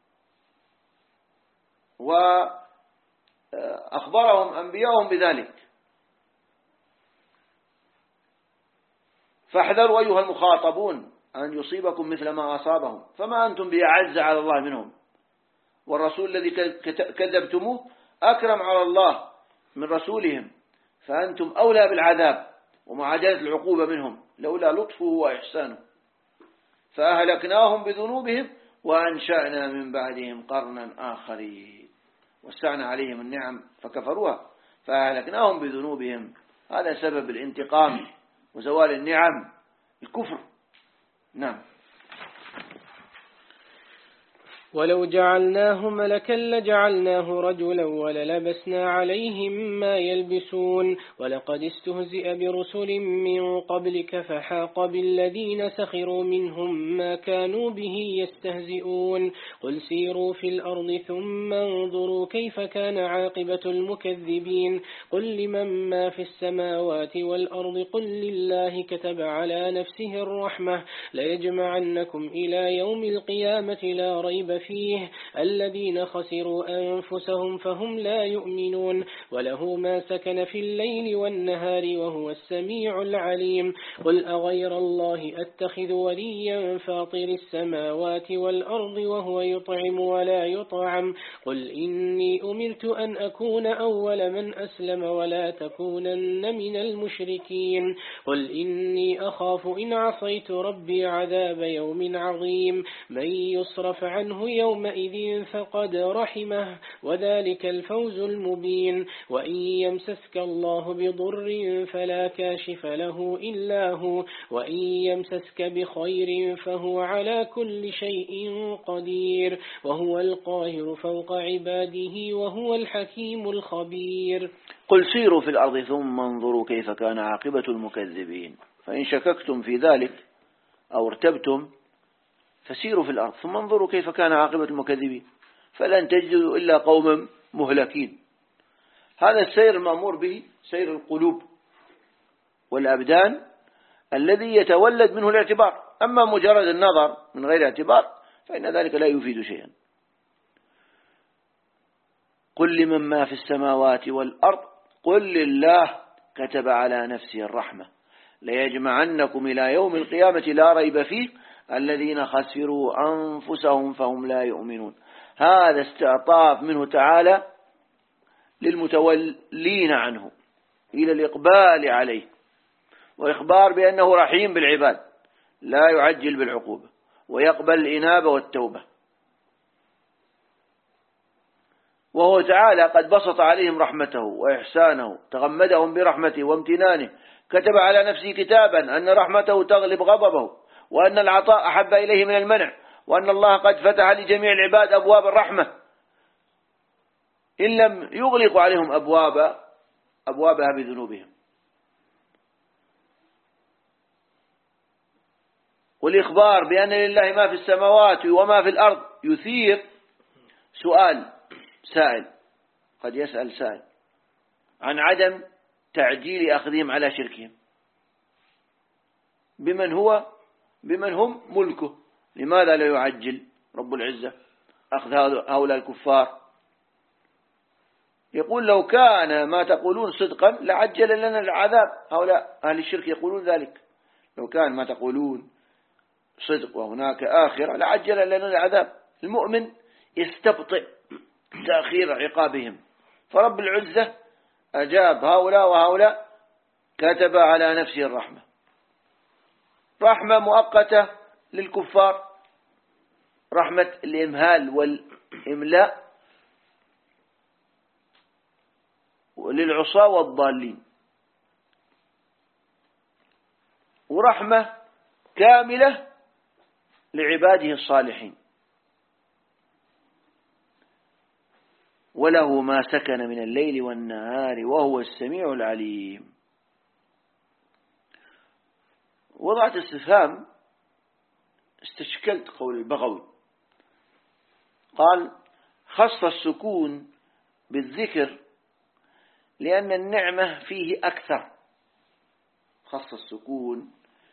وأخبرهم أنبياءهم بذلك. فاحذروا أيها المخاطبون أن يصيبكم مثل ما أصابهم، فما أنتم بأعز على الله منهم، والرسول الذي كذبتموه أكرم على الله من رسولهم، فأنتم أولى بالعذاب ومعاجلة العقوبة منهم لولا لطفه وإحسانه. فأهلكناهم بذنوبهم وأنشأنا من بعدهم قرنا آخرين، وسعنا عليهم النعم فكفروها، فأهلكناهم بذنوبهم. هذا سبب الانتقام وزوال النعم الكفر. نعم. ولو جعلناه ملكا لجعلناه رجلا وللبسنا عليهم ما يلبسون ولقد استهزئ برسل من قبلك فحاق بالذين سخروا منهم ما كانوا به يستهزئون قل سيروا في الأرض ثم انظروا كيف كان عاقبة المكذبين قل لمن ما في السماوات والأرض قل لله كتب على نفسه الرحمة ليجمعنكم إلى يوم القيامة لا ريب فيه الذين خسروا أنفسهم فهم لا يؤمنون وله ما سكن في الليل والنهار وهو السميع العليم قل أغير الله أتخذ وليا فاطر السماوات والأرض وهو يطعم ولا يطعم قل إني أمرت أن أكون أول من أسلم ولا تكونن من المشركين قل إني أخاف إن عصيت ربي عذاب يوم عظيم من يصرف عنه يومئذ فقد رحمه وذلك الفوز المبين وإن يمسسك الله بضر فلا كاشف له إلا هو وإن يمسسك بخير فهو على كل شيء قدير وهو القاهر فوق عباده وهو الحكيم الخبير قل سيروا في الأرض ثم انظروا كيف كان عاقبة المكذبين فإن شككتم في ذلك أو ارتبتم فسيروا في الأرض ثم انظروا كيف كان عاقبة المكذبين فلن تجدوا إلا قوما مهلكين. هذا السير المأمور به سير القلوب والأبدان الذي يتولد منه الاعتبار، أما مجرد النظر من غير اعتبار فإن ذلك لا يفيد شيئا. قل لمن ما في السماوات والأرض قل لله كتب على نفسه الرحمة ليجمعنكم إلى يوم القيامة لا ريب فيه الذين خسروا أنفسهم فهم لا يؤمنون. هذا استعطاف منه تعالى للمتولين عنه إلى الإقبال عليه وإخبار بأنه رحيم بالعباد لا يعجل بالعقوبة ويقبل الإنابة والتوبة. وهو تعالى قد بسط عليهم رحمته وإحسانه تغمدهم برحمته وامتنانه كتب على نفسه كتابا أن رحمته تغلب غضبه وأن العطاء أحب إليه من المنع وأن الله قد فتح لجميع العباد أبواب الرحمة إن لم يغلق عليهم أبوابها بذنوبهم. والإخبار بأن لله ما في السماوات وما في الأرض يثير سؤال سائل قد يسأل سائل عن عدم تعجيل أخذهم على شركهم بمن هم ملكه. لماذا لا يعجل رب العزة أخذ هؤلاء الكفار؟ يقول لو كان ما تقولون صدقا لعجل لنا العذاب. هؤلاء أهل الشرك يقولون ذلك، لو كان ما تقولون صدق وهناك آخرة لعجل لنا العذاب. المؤمن يستبطئ تأخير عقابهم، فرب العزة أجاب هؤلاء وهؤلاء كتب على نفسه الرحمة، رحمة مؤقتة للكفار، رحمة الإمهال والإملاء للعصاة والضالين، ورحمة كاملة لعباده الصالحين. وله ما سكن من الليل والنهار وهو السميع العليم. استشكلت قول البغوي. قال خص السكون بالذكر لأن النعمة فيه أكثر. خص السكون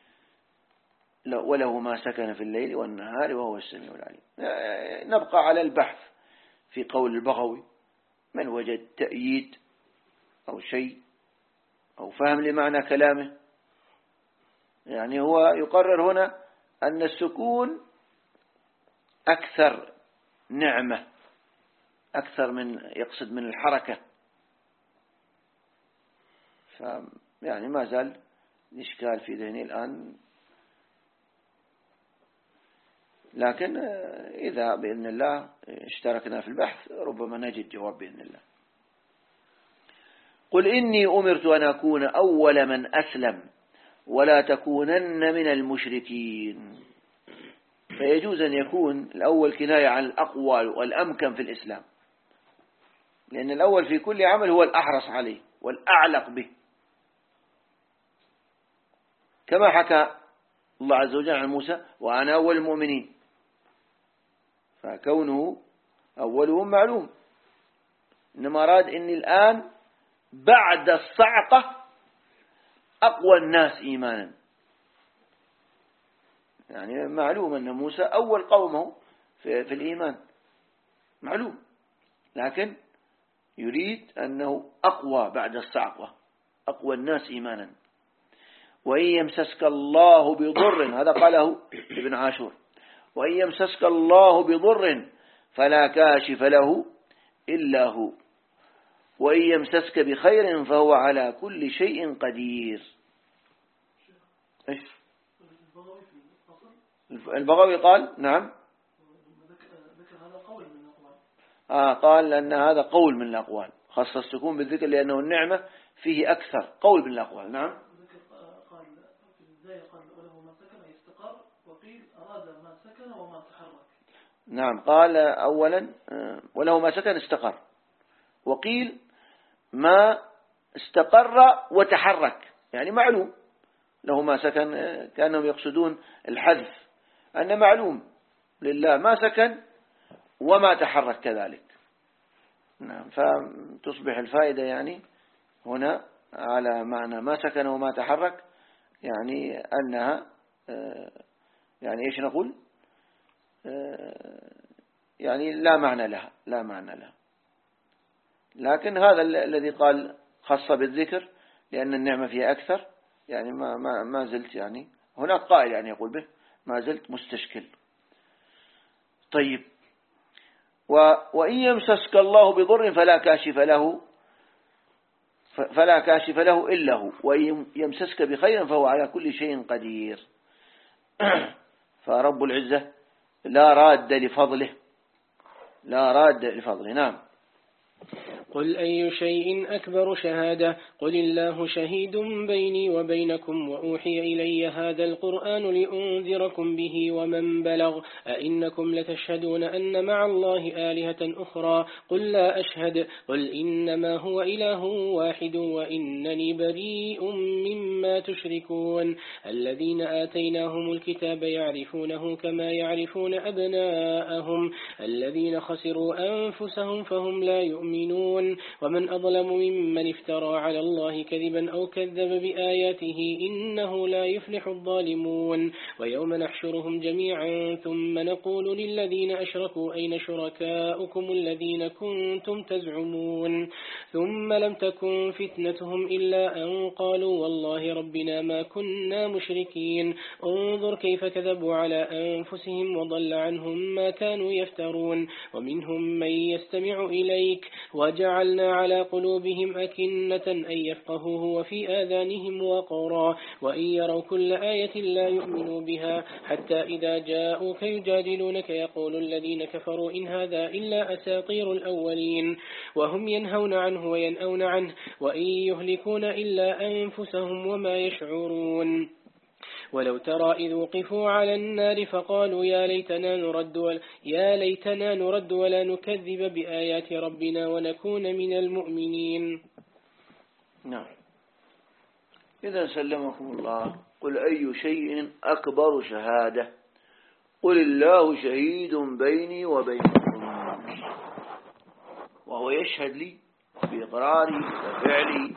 وله ما سكن في الليل والنهار وهو السميع العليم. نبقى على البحث في قول البغوي، من وجد تأييد أو شيء أو فهم لمعنى كلامه. يعني هو يقرر هنا أن السكون أكثر نعمة، أكثر من يقصد من الحركة. يعني ما زال الإشكال في ذهني الآن، لكن إذا بإذن الله اشتركنا في البحث ربما نجد جواب بإذن الله. قل إني أمرت أن أكون أول من أسلم ولا تكونن من المشركين. فيجوز أن يكون الأول كناية عن الأقوى والأمكن في الإسلام، لأن الأول في كل عمل هو الأحرص عليه والأعلق به، كما حكى الله عز وجل عن موسى وأنا أول المؤمنين. فكونه أولهم معلوم، إنما أراد إني الآن بعد الصعقة أقوى الناس إيمانا. يعني معلوم أن موسى أول قومه في الإيمان معلوم، لكن يريد أنه أقوى بعد الصعقة، أقوى الناس إيمانا. وإن يمسسك الله بضر، هذا قاله ابن عاشور، وإن يمسسك الله بضر فلا كاشف له إلا هو، وإن يمسسك بخير فهو على كل شيء قدير. إيش؟ البغوي قال نعم، قال أن هذا قول من الأقوال، خاصة السكون بالذكر لأنه النعمة فيه أكثر، قول من الأقوال. نعم، قال في البداية قال وله ما سكن يستقر، وقيل أراد ما سكن وما تحرك. نعم، قال أولا وله ما سكن استقر، وقيل ما استقر وتحرك، يعني معلوم له ما سكن، كانهم يقصدون الحذف، أن معلوم لله ما سكن وما تحرك كذلك. نعم، فتصبح الفائدة يعني هنا على معنى ما سكن وما تحرك، يعني أنها يعني إيش نقول، يعني لا معنى لها، لا معنى لها. لكن هذا الذي قال خاصة بالذكر لأن النعمة فيها أكثر، يعني ما زلت يعني هناك قائل يعني يقول به ما زلت مستشكل. طيب، وإن يمسسك الله بضر فلا كاشف له إلا هو، وإن يمسسك بخير فهو على كل شيء قدير. فرب العزة لا راد لفضله، لا راد لفضله. نعم. قل أي شيء أكبر شهادة قل الله شهيد بيني وبينكم وأوحي إلي هذا القرآن لأنذركم به ومن بلغ أئنكم لتشهدون أن مع الله آلهة أخرى قل لا أشهد قل إنما هو إله واحد وإنني بريء مما تشركون الذين آتيناهم الكتاب يعرفونه كما يعرفون أبناءهم الذين خسروا أنفسهم فهم لا يؤمنون ومن أظلم ممن افترى على الله كذبا أو كذب بآياته إنه لا يفلح الظالمون ويوم نحشرهم جميعا ثم نقول للذين أشركوا أين شركاؤكم الذين كنتم تزعمون ثم لم تكن فتنتهم إلا أن قالوا والله ربنا ما كنا مشركين انظر كيف كذبوا على أنفسهم وضل عنهم ما كانوا يفترون ومنهم من يستمع إليك وجعلنا على قلوبهم أكنة أن يفقهوه وفي آذانهم وقرا وإن يروا كل آية لا يؤمنوا بها حتى إذا جاءوك يجادلونك يقول الذين كفروا إن هذا إلا أساطير الأولين وهم ينهون عنه وينأون عنه وإن يهلكون إلا أنفسهم وما يشعرون ولو ترى إذ وقفوا على النار فقالوا يا ليتنا نرد ولا نكذب بآيات ربنا ونكون من المؤمنين. نعم. إذا سلمكم الله قل أي شيء أكبر شهادة قل الله شهيد بيني وبينكم، وهو يشهد لي بإقراري وفعلي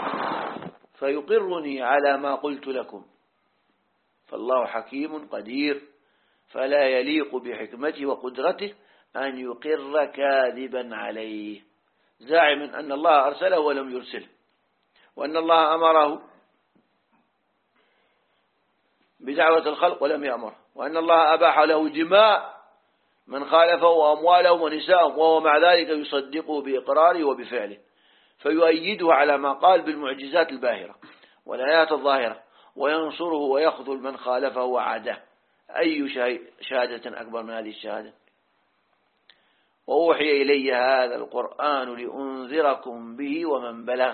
فيقرني على ما قلت لكم. فالله حكيم قدير، فلا يليق بحكمته وقدرته أن يقر كاذبا عليه زاعما أن الله أرسله ولم يرسله، وأن الله أمره بدعوة الخلق ولم يأمره، وأن الله أباح له دماء من خالفه وأموالهم ونساءهم، وهو مع ذلك يصدقه بإقراره وبفعله، فيؤيده على ما قال بالمعجزات الباهرة والآيات الظاهرة، وينصره ويخذل من خالفه وعاده. أي شهادة أكبر من هذه الشهادة؟ وأوحي إلي هذا القرآن لأنذركم به ومن بلغ.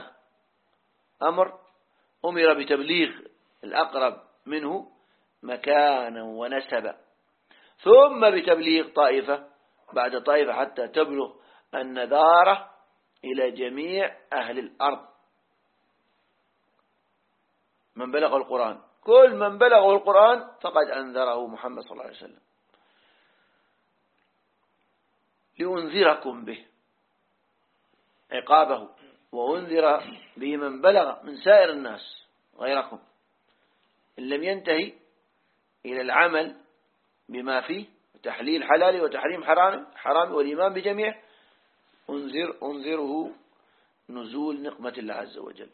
أمر بتبليغ الأقرب منه مكانا ونسبا، ثم بتبليغ طائفة بعد طائفة حتى تبلغ النذارة إلى جميع أهل الأرض. من بلغ القرآن، كل من بلغه القرآن فقد أنذره محمد صلى الله عليه وسلم. لأنذركم به عقابه، وأنذر به من بلغ من سائر الناس غيركم، إن لم ينتهي إلى العمل بما فيه تحليل حلال وتحريم حرام والإيمان بجميع، أنذره نزول نقمة الله عز وجل.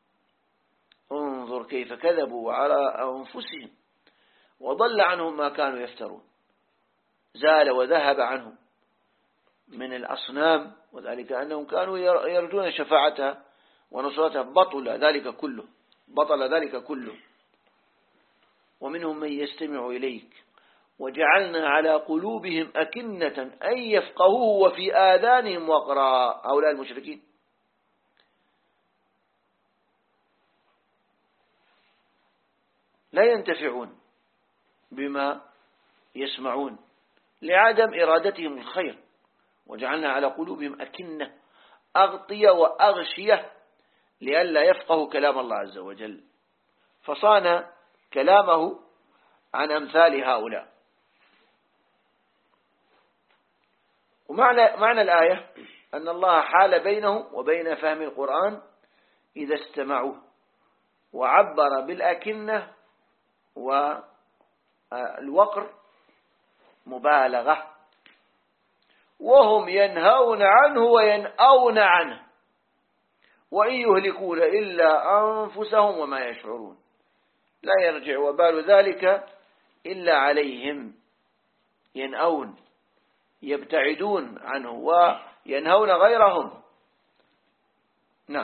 انظر كيف كذبوا على أنفسهم وضل عنهم ما كانوا يفترون. زال وذهب عنهم من الأصنام، وذلك أنهم كانوا يرجون شفاعتها ونصرتها، بطل ذلك كله. ومنهم من يستمع إليك وجعلنا على قلوبهم أكنة أن يفقهوه وفي آذانهم وقرا. هؤلاء المشركين لا ينتفعون بما يسمعون لعدم إرادتهم الخير، وجعلنا على قلوبهم أكنة أغطية وأغشية لئلا يفقهوا كلام الله عز وجل، فصان كلامه عن أمثال هؤلاء. ومعنى الآية أن الله حال بينه وبين فهم القرآن إذا استمعوه، وعبر بالأكنة والوقر مبالغة، وهم ينهون عنه وينأون عنه، وإن يهلكون إلا أنفسهم وما يشعرون. لا يرجع وبال ذلك إلا عليهم، ينأون يبتعدون عنه وينهون غيرهم. نعم.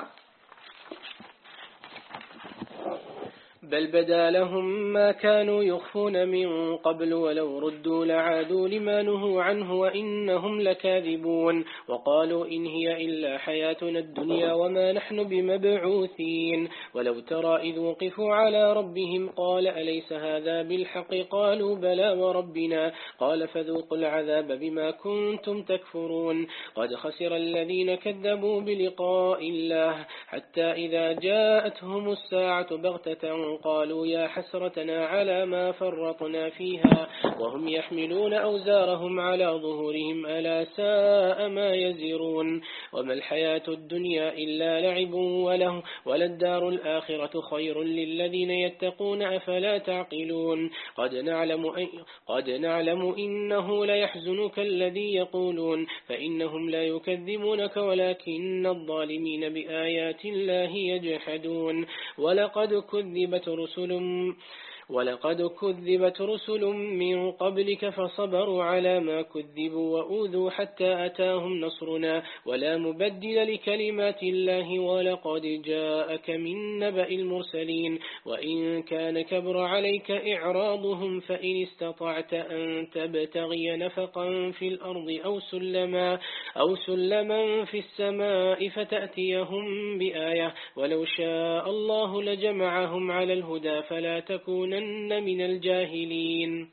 بل بدا لهم ما كانوا يخفون من قبل ولو ردوا لعادوا لما نهوا عنه وإنهم لكاذبون. وقالوا إن هي إلا حياتنا الدنيا وما نحن بمبعوثين. ولو ترى إذ وقفوا على ربهم قال أليس هذا بالحق؟ قالوا بلى وربنا. قال فذوقوا العذاب بما كنتم تكفرون. قد خسر الذين كذبوا بلقاء الله حتى إذا جاءتهم الساعة بغتة قالوا يا حسرتنا على ما فرطنا فيها وهم يحملون أوزارهم على ظهورهم ألا ساء ما يزرون. وما الحياة الدنيا إلا لعب وله وللدار الآخرة خير للذين يتقون أفلا تعقلون. قد نعلم إنه ليحزنك الذي يقولون فإنهم لا يكذبونك ولكن الظالمين بآيات الله يجحدون. ولقد كذبت رسل من قبلك فصبروا على ما كذبوا وأوذوا حتى أتاهم نصرنا ولا مبدل لكلمات الله ولقد جاءك من نبأ المرسلين. وإن كان كبر عليك إعراضهم فإن استطعت أن تبتغي نفقا في الأرض أو سلما في السماء فتأتيهم بآية ولو شاء الله لجمعهم على الهدى فلا تكونن من الجاهلين.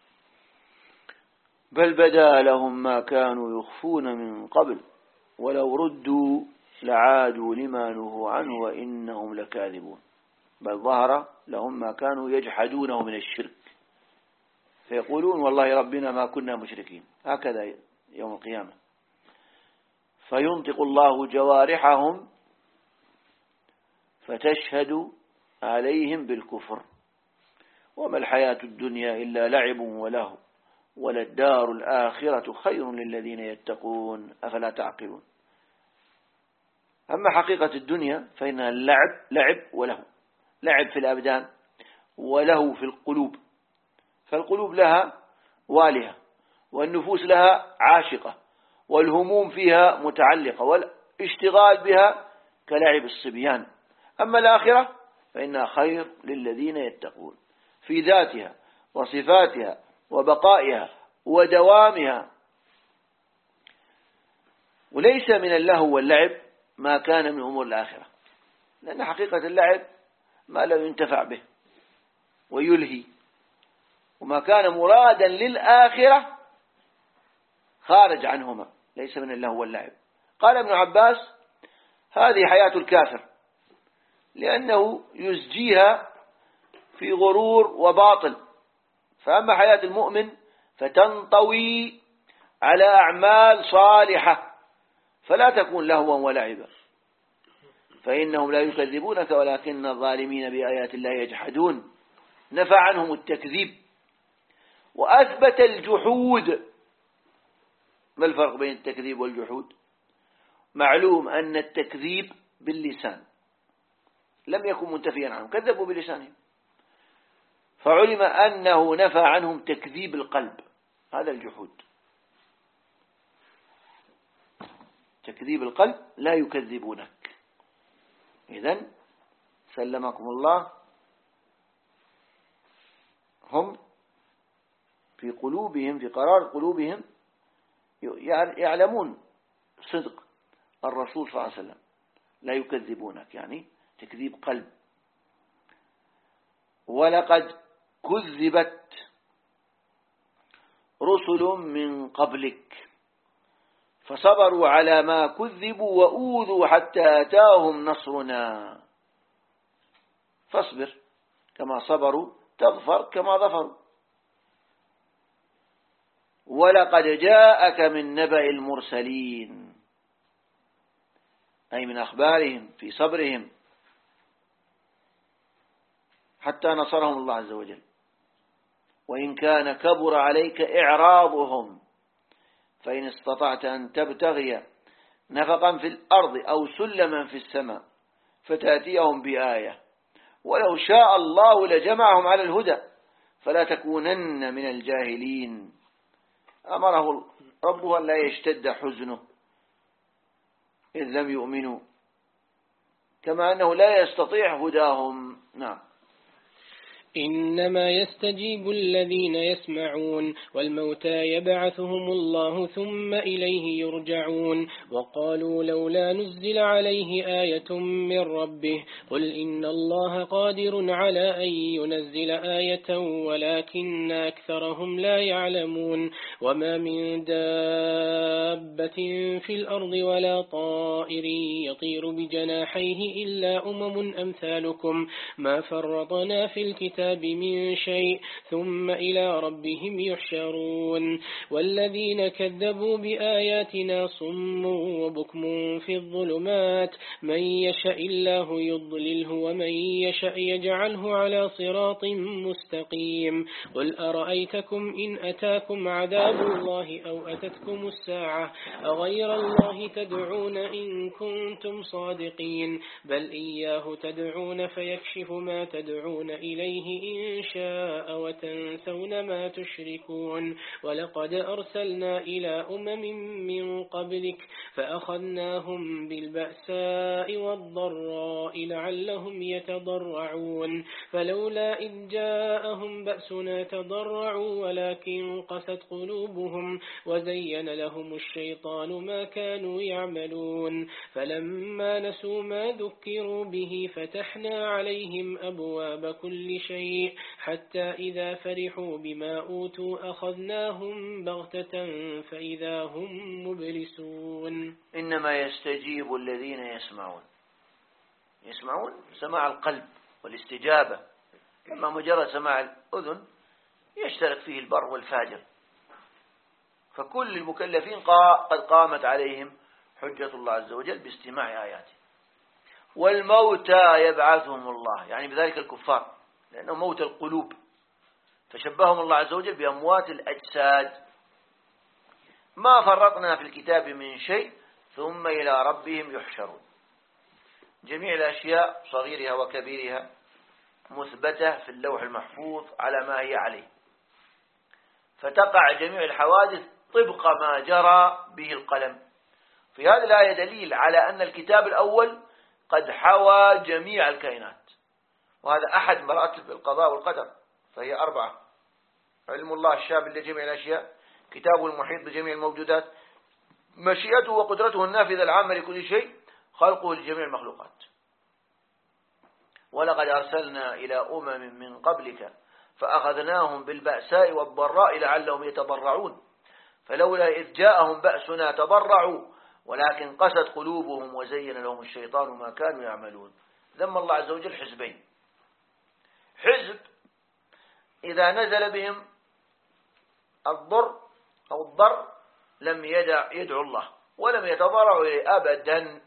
بل بدا لهم ما كانوا يخفون من قبل ولو ردوا لعادوا لما نهوا عنه وإنهم لكاذبون. بل ظهر لهم ما كانوا يجحدونه من الشرك فيقولون والله ربنا ما كنا مشركين، هكذا يوم القيامة. فينطق الله جوارحهم فتشهد عليهم بالكفر، وما الحياة الدنيا إلا لعب وله، وللدار الآخرة خير للذين يتقون أفلا تعقلون. أما حقيقة الدنيا فإنها لعب وله، لعب في الأبدان وله في القلوب، فالقلوب لها والهة، والنفوس لها عاشقة، والهموم فيها متعلقة، والاشتغال بها كلعب الصبيان. أما الآخرة فإنها خير للذين يتقون في ذاتها وصفاتها وبقائها ودوامها. وليس من اللهو واللعب ما كان من أمور الآخرة، لأن حقيقة اللعب ما لا ينتفع به ويلهي، وما كان مرادا للآخرة خارج عنهما، ليس من اللهو واللعب. قال ابن عباس هذه حياة الكافر، لأنه يزجيها في غرور وباطل، فأما حياة المؤمن فتنطوي على أعمال صالحة فلا تكون لهوا ولعبا، فإنهم لا يكذبونك ولكن الظالمين بآيات الله يجحدون. نفى عنهم التكذيب وأثبت الجحود. ما الفرق بين التكذيب والجحود؟ معلوم أن التكذيب باللسان لم يكن منتفيا عنهم، كذبوا بلسانهم، فعلم أنه نفى عنهم تكذيب القلب، هذا الجحود. تكذيب القلب لا يكذبونك. إذن سلمكم الله هم في قلوبهم، في قرار قلوبهم يعلمون صدق الرسول صلى الله عليه وسلم، لا يكذبونك يعني تكذيب قلب. ولقد كذبت رسل من قبلك فصبروا على ما كذبوا وأوذوا حتى أتاهم نصرنا فاصبر كما صبروا تغفر كما ظفروا. ولقد جاءك من نبأ المرسلين، أي من أخبارهم في صبرهم حتى نصرهم الله عز وجل. وإن كان كبر عليك إعراضهم فإن استطعت أن تبتغي نفقا في الأرض أو سلما في السماء فتأتيهم بآية ولو شاء الله لجمعهم على الهدى فلا تكونن من الجاهلين. أمره ربه أن لا يشتد حزنه إذ لم يؤمنوا، كما أنه لا يستطيع هداهم. نعم. إنما يستجيب الذين يسمعون والموتى يبعثهم الله ثم إليه يرجعون. وقالوا لولا نزل عليه آية من ربه قل إن الله قادر على أن ينزل آية ولكن أكثرهم لا يعلمون. وما من دابة في الأرض ولا طائر يطير بجناحيه إلا أمم أمثالكم ما فرطنا في الكتاب من شيء ثم إلى ربهم يحشرون. والذين كذبوا بآياتنا صم وبكم في الظلمات من يشاء الله يضلله ومن يشاء يجعله على صراط مستقيم. قل أرأيتكم إن أتاكم عذاب الله أو أتتكم الساعة أغير الله تدعون إن كنتم صادقين بل إياه تدعون فيكشف ما تدعون إليه إن شاء وتنسون ما تشركون. ولقد أرسلنا إلى من قبلك فأخذناهم بالبأساء والضراء لعلهم يتضرعون فلولا إذ جاءهم بأسنا تضرعوا ولكن قست قلوبهم وزين لهم الشيطان ما كانوا يعملون. فلما نسوا ما ذكروا به فتحنا عليهم أبواب كل شيء حتى إذا فرحوا بما أوتوا أخذناهم بغتة فإذا هم مبلسون. إنما يستجيب الذين يسمعون سماع القلب والاستجابة، أما مجرد سماع الأذن يشترك فيه البر والفاجر. فكل المكلفين قد قامت عليهم حجة الله عز وجل باستماع آياته. والموتى يبعثهم الله، يعني بذلك الكفار، لأنه موت القلوب، فشبههم الله عز وجل بأموات الأجساد. ما فرطنا في الكتاب من شيء ثم إلى ربهم يحشرون. جميع الأشياء صغيرها وكبيرها مثبتة في اللوح المحفوظ على ما هي عليه، فتقع جميع الحوادث طبق ما جرى به القلم. في هذه الآية دليل على أن الكتاب الأول قد حوى جميع الكائنات، وهذا أحد مراتب القضاء والقدر، فهي 4: علم الله الشامل لجميع الأشياء، كتابه المحيط بجميع الموجودات، مشيئته وقدرته النافذة العامة لكل شيء، خلقه لجميع المخلوقات. ولقد أرسلنا إلى أمم من قبلك فأخذناهم بالبأساء والضراء لعلهم يتضرعون فلولا إذ جاءهم بأسنا تضرعوا ولكن قست قلوبهم وزين لهم الشيطان ما كانوا يعملون. ذم الله عز وجل حزبين: حزب إذا نزل بهم الضر أو الضر لم يدعو الله ولم يتضرعوا إليه أبدا.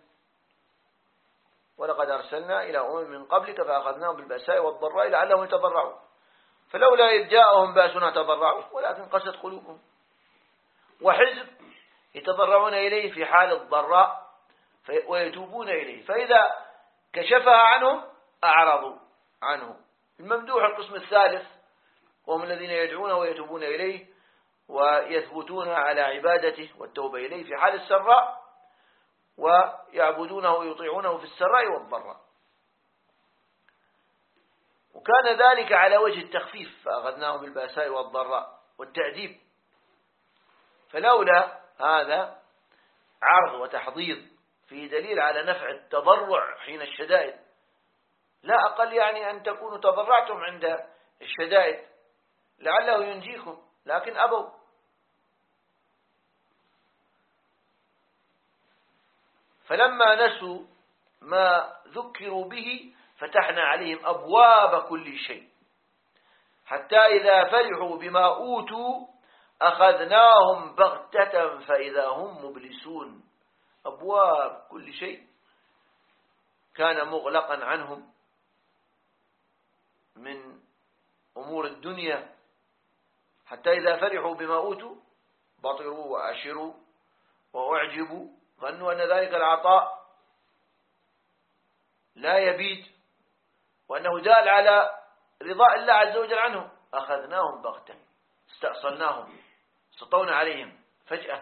ولقد أرسلنا إلى أمم من قبلك فأخذناهم بالبأساء والضراء لعلهم يتضرعون فلولا إذ جاءهم بأسنا تضرعوا ولكن قست قلوبهم. وحزب يتضرعون إليه في حال الضراء ويتوبون إليه، فإذا كشفها عنهم أعرضوا عنه. الممدوح القسم الثالث، وهم الذين يدعونه ويتوبون إليه ويثبتون على عبادته والتوبة إليه في حال السراء، ويعبدونه ويطيعونه في السراء والضراء. وكان ذلك على وجه التخفيف، فأخذناهم بالبأساء والضراء والتأديب. فلولا هذا عرض وتحضيض فيه دليل على نفع التضرع حين الشدائد، لا أقل يعني أن تكونوا تضرعتم عند الشدائد لعله ينجيكم، لكن أبوا. فلما نسوا ما ذكروا به فتحنا عليهم أبواب كل شيء حتى إذا فرحوا بما أوتوا أخذناهم بغتة فإذا هم مبلسون. أبواب كل شيء كان مغلقا عنهم من أمور الدنيا، حتى إذا فرحوا بما أوتوا بطروا وأشروا وأعجبوا، ظنوا أن ذلك العطاء لا يبيد وأنه دال على رضاء الله عز وجل عنهم. أخذناهم بغتة، استأصلناهم، سطونا عليهم فجأة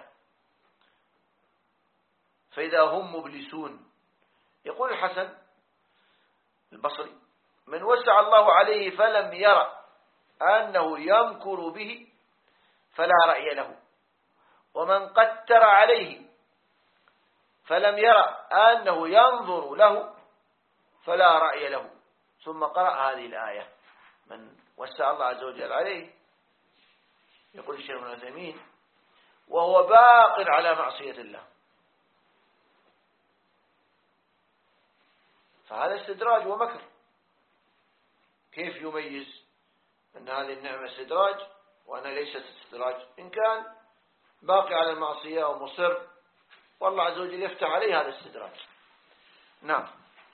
فإذا هم مبلسون. يقول الحسن البصري: من وسع الله عليه فلم يرى أنه يمكر به فلا رأي له، ومن قتر عليه فلم يرى أنه ينظر له فلا رأي له. ثم قرأ هذه الآية: من وسع الله عز وجل عليه، يقول الشيخ ابن عثيمين، وهو باق على معصية الله، فهذا استدراج ومكر. كيف يميز أن هذه النعمة استدراج وأنا ليست استدراج؟ إن كان باقي على المعصية ومصر والله عز وجل يفتح عليه هذا الاستدراج. نعم.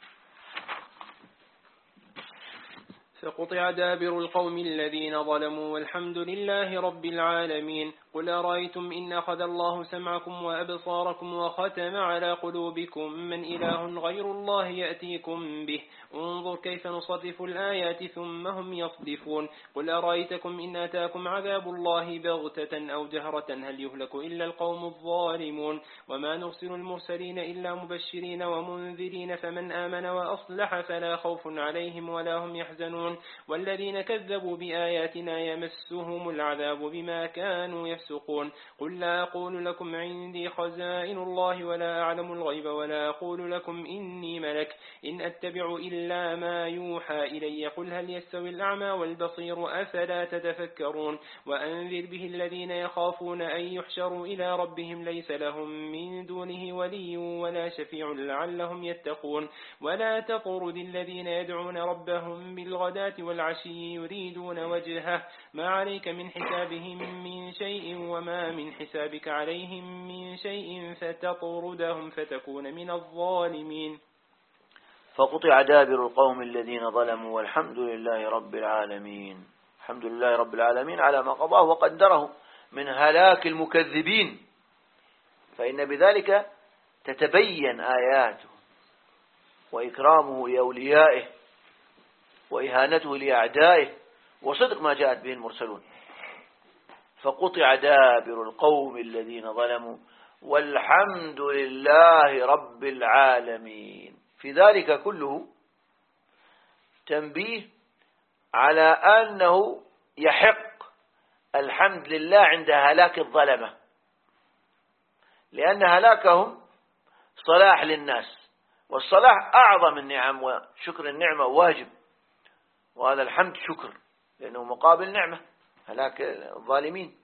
فقطع دابر القوم الذين ظلموا والحمد لله رب العالمين. قل أرأيتم إن أخذ الله سمعكم وأبصاركم وختم على قلوبكم من إله غير الله يأتيكم به انظر كيف نصرف الآيات ثم هم يصدفون. قل أرأيتكم إن أتاكم عذاب الله بغتة أو جهرة هل يهلك إلا القوم الظالمون. وما نرسل المرسلين إلا مبشرين ومنذرين فمن آمن وأصلح فلا خوف عليهم ولا هم يحزنون. والذين كذبوا بآياتنا يمسهم العذاب بما كانوا يفسقون. قل لا أقول لكم عندي خزائن الله ولا أعلم الغيب ولا أقول لكم إني ملك إن أتبع إلا ما يوحى إلي قل هل يستوي الأعمى والبصير أفلا تتفكرون. وأنذر به الذين يخافون أن يحشروا إلى ربهم ليس لهم من دونه ولي ولا شفيع لعلهم يتقون. ولا تطرد الذين يدعون ربهم بالغداة الغداة والعشي يريدون وجهه ما عليك من حسابهم من شيء وما من حسابك عليهم من شيء فتطردهم فتكون من الظالمين. فقطع دابر القوم الذين ظلموا والحمد لله رب العالمين. الحمد لله رب العالمين على ما قضاه وقدره من هلاك المكذبين، فإن بذلك تتبين آياته وإكرامه لأوليائه وإهانته لأعدائه وصدق ما جاءت به المرسلون. فقطع دابر القوم الذين ظلموا والحمد لله رب العالمين. في ذلك كله تنبيه على أنه يحق الحمد لله عند هلاك الظلمة، لأن هلاكهم صلاح للناس، والصلاح أعظم النعم، وشكر النعمة واجب، وهذا الحمد شكر لأنه مقابل نعمة هلاك الظالمين.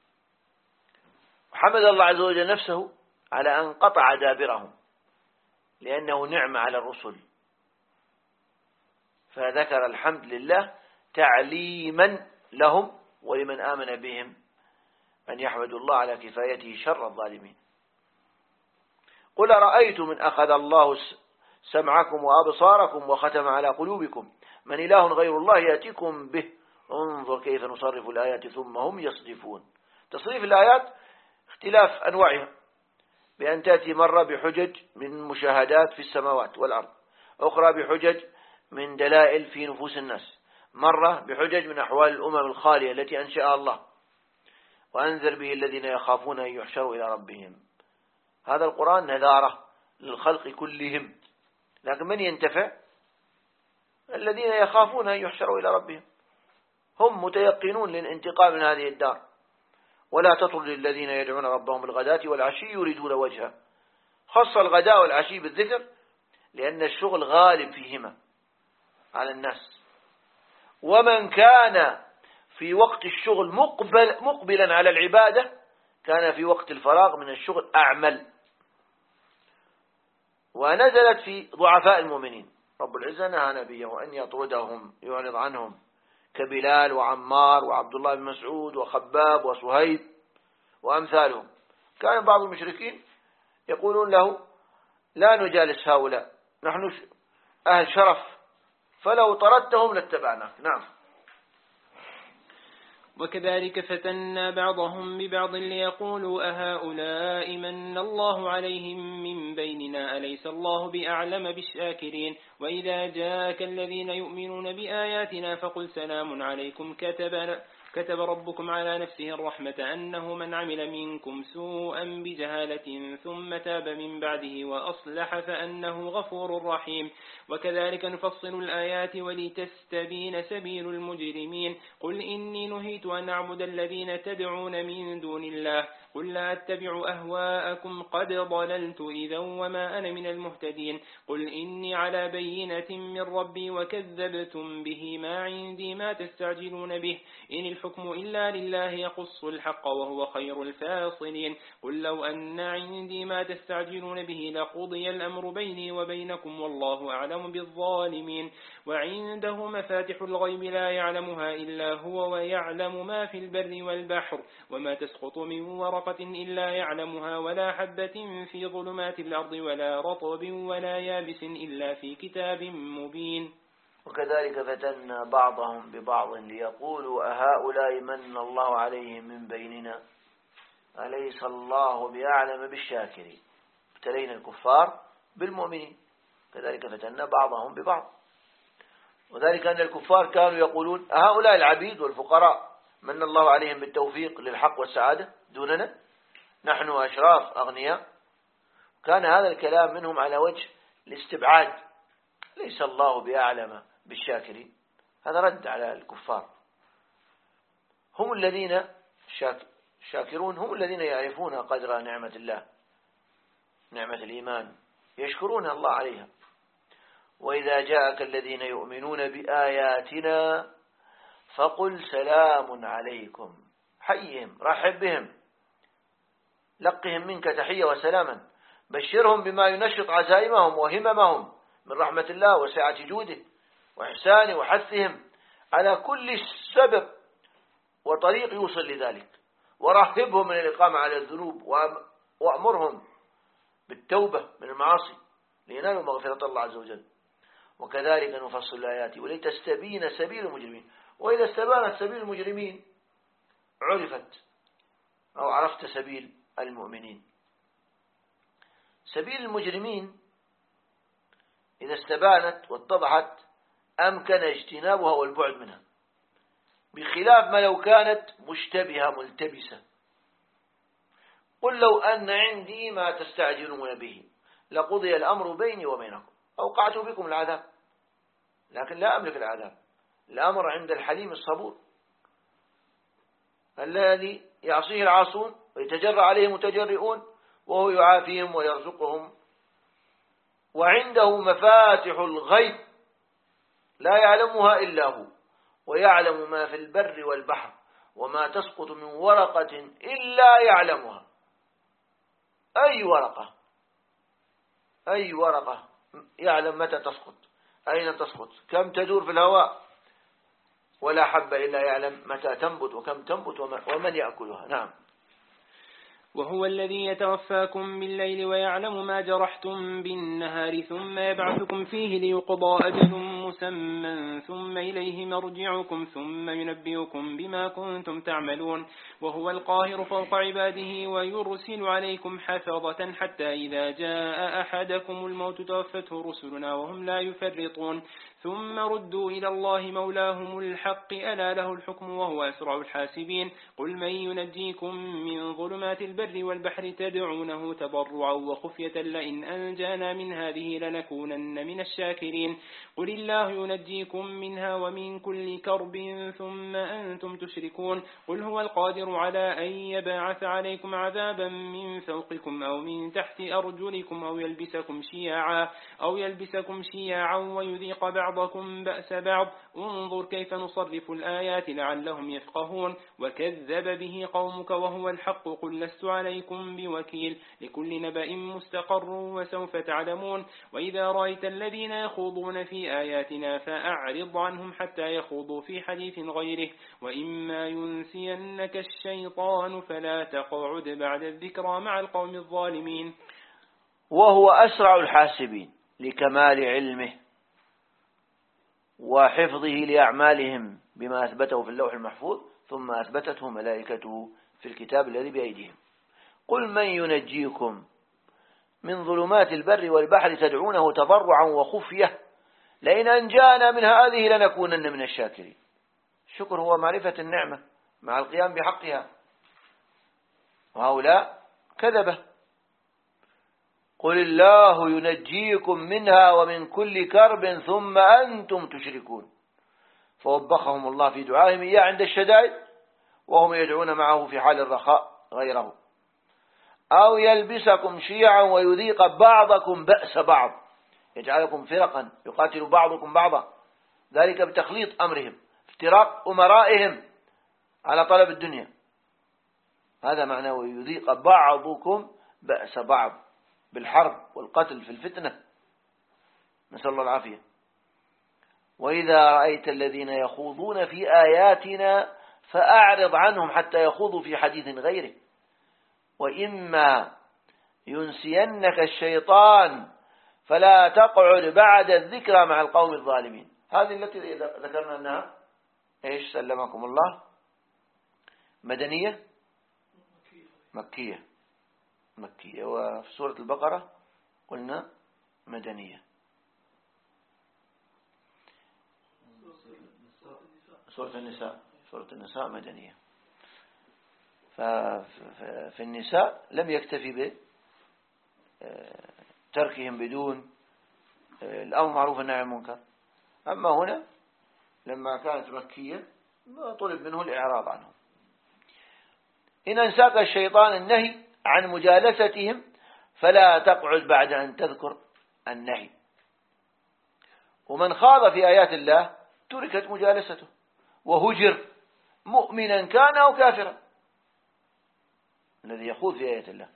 وحمد الله عز وجل نفسه على أن قطع دابرهم لأنه نعمة على الرسل، فذكر الحمد لله تعليما لهم ولمن آمن بهم أن يحمدوا الله على كفايته شر الظالمين. قل رأيتم من أخذ الله سمعكم وأبصاركم وختم على قلوبكم من إله غير الله يأتيكم به انظر كيف نصرف الآيات ثم هم يصدفون. تصريف الآيات اختلاف أنواعها، بأن تأتي مرة بحجج من مشاهدات في السماوات والأرض، أخرى بحجج من دلائل في نفوس الناس، مرة بحجج من أحوال الأمم الخالية التي أنشأها الله، وأنذر به الذين يخافون أن يحشروا إلى ربهم. هذا القرآن نذارة للخلق كلهم، لكن من ينتفع؟ الذين يخافون أن يحشروا إلى ربهم، هم متيقنون للانتقام من هذه الدار. ولا تطرد الذين يدعون ربهم بالغداة والعشي يريدون وجهه. خص الغداء والعشي بالذكر لأن الشغل غالب فيهما على الناس، ومن كان في وقت الشغل مقبلا على العبادة كان في وقت الفراغ من الشغل أعمل. ونزلت في ضعفاء المؤمنين، رب العزة نهى نبيه أن يطردهم يعرض عنهم كبلال وعمار وعبد الله بن مسعود وخباب وصهيب وأمثالهم. كان بعض المشركين يقولون له لا نجالس هؤلاء، نحن أهل شرف، فلو طردتهم لاتبعناك. نعم. وكذلك فتنا بعضهم ببعض ليقولوا أهؤلاء من الله عليهم من بيننا أليس الله بأعلم بالشاكرين. وإذا جاءك الذين يؤمنون بآياتنا فقل سلام عليكم كتب ربكم على نفسه الرحمة أنه من عمل منكم سوءا بجهالة ثم تاب من بعده وأصلح فأنه غفور رحيم. وكذلك نفصل الآيات ولتستبين سبيل المجرمين. قل إني نهيت أن أعبد الذين تدعون من دون الله قل لا أتبع أهواءكم قد ضللت إذا وما أنا من المهتدين. قل إني على بينة من ربي وكذبتم به ما عندي ما تستعجلون به إن الحكم إلا لله يقص الحق وهو خير الفاصلين. قل لو أن عندي ما تستعجلون به لقضي الأمر بيني وبينكم والله أعلم بالظالمين. وعنده مفاتح الغيب لا يعلمها إلا هو ويعلم ما في البر والبحر وما تسقط من ورقة إلا يعلمها ولا حبة في ظلمات الأرض ولا رطب ولا يابس إلا في كتاب مبين. وكذلك فتنا بعضهم ببعض ليقولوا أهؤلاء من الله عليهم من بيننا أليس الله بأعلم بالشاكرين. ابتلينا الكفار بالمؤمنين، كذلك فتنا بعضهم ببعض. وذلك أن الكفار كانوا يقولون أهؤلاء العبيد والفقراء من الله عليهم بالتوفيق للحق والسعادة دوننا، نحن أشراف أغنياء. كان هذا الكلام منهم على وجه الاستبعاد، ليس الله بأعلم بالشاكرين. هذا رد على الكفار. هم الذين شاكرون، هم الذين يعرفون قدر نعمة الله، نعمة الإيمان، يشكرون الله عليها. وإذا جاءك الذين يؤمنون بآياتنا فقل سلام عليكم، حيهم، رحب بهم، لقهم منك تحية وسلاما، بشرهم بما ينشط عزائمهم وهممهم من رحمة الله وسعة جوده وإحسانه وحثهم على كل سبب وطريق يوصل لذلك، ورهبهم من الإقامة على الذنوب، وأمرهم بالتوبة من المعاصي لينالوا مغفرة الله عز وجل. وكذلك نفصل الآيات ولتستبين سبيل المجرمين. وإذا استبانت سبيل المجرمين عرفت أو عرفت سبيل المؤمنين. سبيل المجرمين إذا استبانت واتضحت أمكن اجتنابها والبعد منها، بخلاف ما لو كانت مشتبهة ملتبسة. قل لو أن عندي ما تستعجلون به لقضي الأمر بيني وبينكم أوقعت بكم العذاب، لكن لا أملك العذاب. الأمر عند الحليم الصبور الذي يعصيه العاصون ويتجرى عليه متجرئون، وهو يعافيهم ويرزقهم. وعنده مفاتح الغيب لا يعلمها إلا هو، ويعلم ما في البر والبحر، وما تسقط من ورقة إلا يعلمها. أي ورقة يعلم متى تسقط، أين تسقط، كم تدور في الهواء، ولا حب إلا يعلم متى تنبت وكم تنبت ومن يأكلها. نعم. وهو الذي يتوفاكم بالليل ويعلم ما جرحتم بالنهار ثم يبعثكم فيه ليقضى أجل مسمى ثم إليه مرجعكم ثم ينبئكم بما كنتم تعملون. وهو القاهر فوق عباده ويرسل عليكم حفظة حتى إذا جاء أحدكم الموت توفته رسلنا وهم لا يفرطون. ثم ردوا إلى الله مولاهم الحق ألا له الحكم وهو أسرع الحاسبين. قل من ينجيكم من ظلمات البر والبحر تدعونه تضرعا وخفية لئن أنجانا من هذه لنكونن من الشاكرين. قل الله ينجيكم منها ومن كل كرب ثم أنتم تشركون. قل هو القادر على أن يبعث عليكم عذابا من فوقكم أو من تحت أرجلكم أو يلبسكم شيعا ويذيق بعضكم بأس بعض. انظر كيف نصرف الآيات لعلهم يفقهون. وكذب به قومك وهو الحق قل لست عليكم بوكيل لكل نبأ مستقر وسوف تعلمون. وإذا رأيت الذين يخوضون في آياتنا فأعرض عنهم حتى يخوضوا في حديث غيره وإما ينسينك الشيطان فلا تقعد بعد الذكرى مع القوم الظالمين. وهو أسرع الحاسبين لكمال علمه وحفظه لأعمالهم بما أثبته في اللوح المحفوظ ثم أثبتته ملائكته في الكتاب الذي بأيديهم. قل من ينجيكم من ظلمات البر والبحر تدعونه تضرعا وخفية لئن أنجانا من هذه لنكونن من الشاكرين. الشكر هو معرفة النعمة مع القيام بحقها، وهؤلاء كذبة. قل الله ينجيكم منها ومن كل كرب ثم أنتم تشركون. فوبخهم الله في دعائهم إياه عند الشدائد وهم يدعون معه في حال الرخاء غيره. أو يلبسكم شيعا ويذيق بعضكم بأس بعض، يجعلكم فرقا يقاتل بعضكم بعضا، ذلك بتخليط أمرهم افتراق أمرائهم على طلب الدنيا. هذا معناه ويذيق بعضكم بأس بعض بالحرب والقتل في الفتنة، نسأل الله العافية. وإذا رأيت الذين يخوضون في آياتنا فأعرض عنهم حتى يخوضوا في حديث غيره وإما ينسينك الشيطان فلا تقعد بعد الذكرى مع القوم الظالمين. هذه التي ذكرنا أنها إيش سلمكم الله مدنية مكية، وفي سورة البقرة قلنا مدنية. سورة النساء مدنية. ففي النساء لم يكتفي بتركهم بدون الأمر معروف والنهي عن المنكر. أما هنا لما كانت مكية طلب منه الإعراض عنهم. إن أنساك الشيطان النهي عن مجالستهم فلا تقعد بعد أن تذكر النهي. ومن خاض في آيات الله تركت مجالسته وهجر مؤمنا كان أو كافرا. الذي يخوض في آيات الله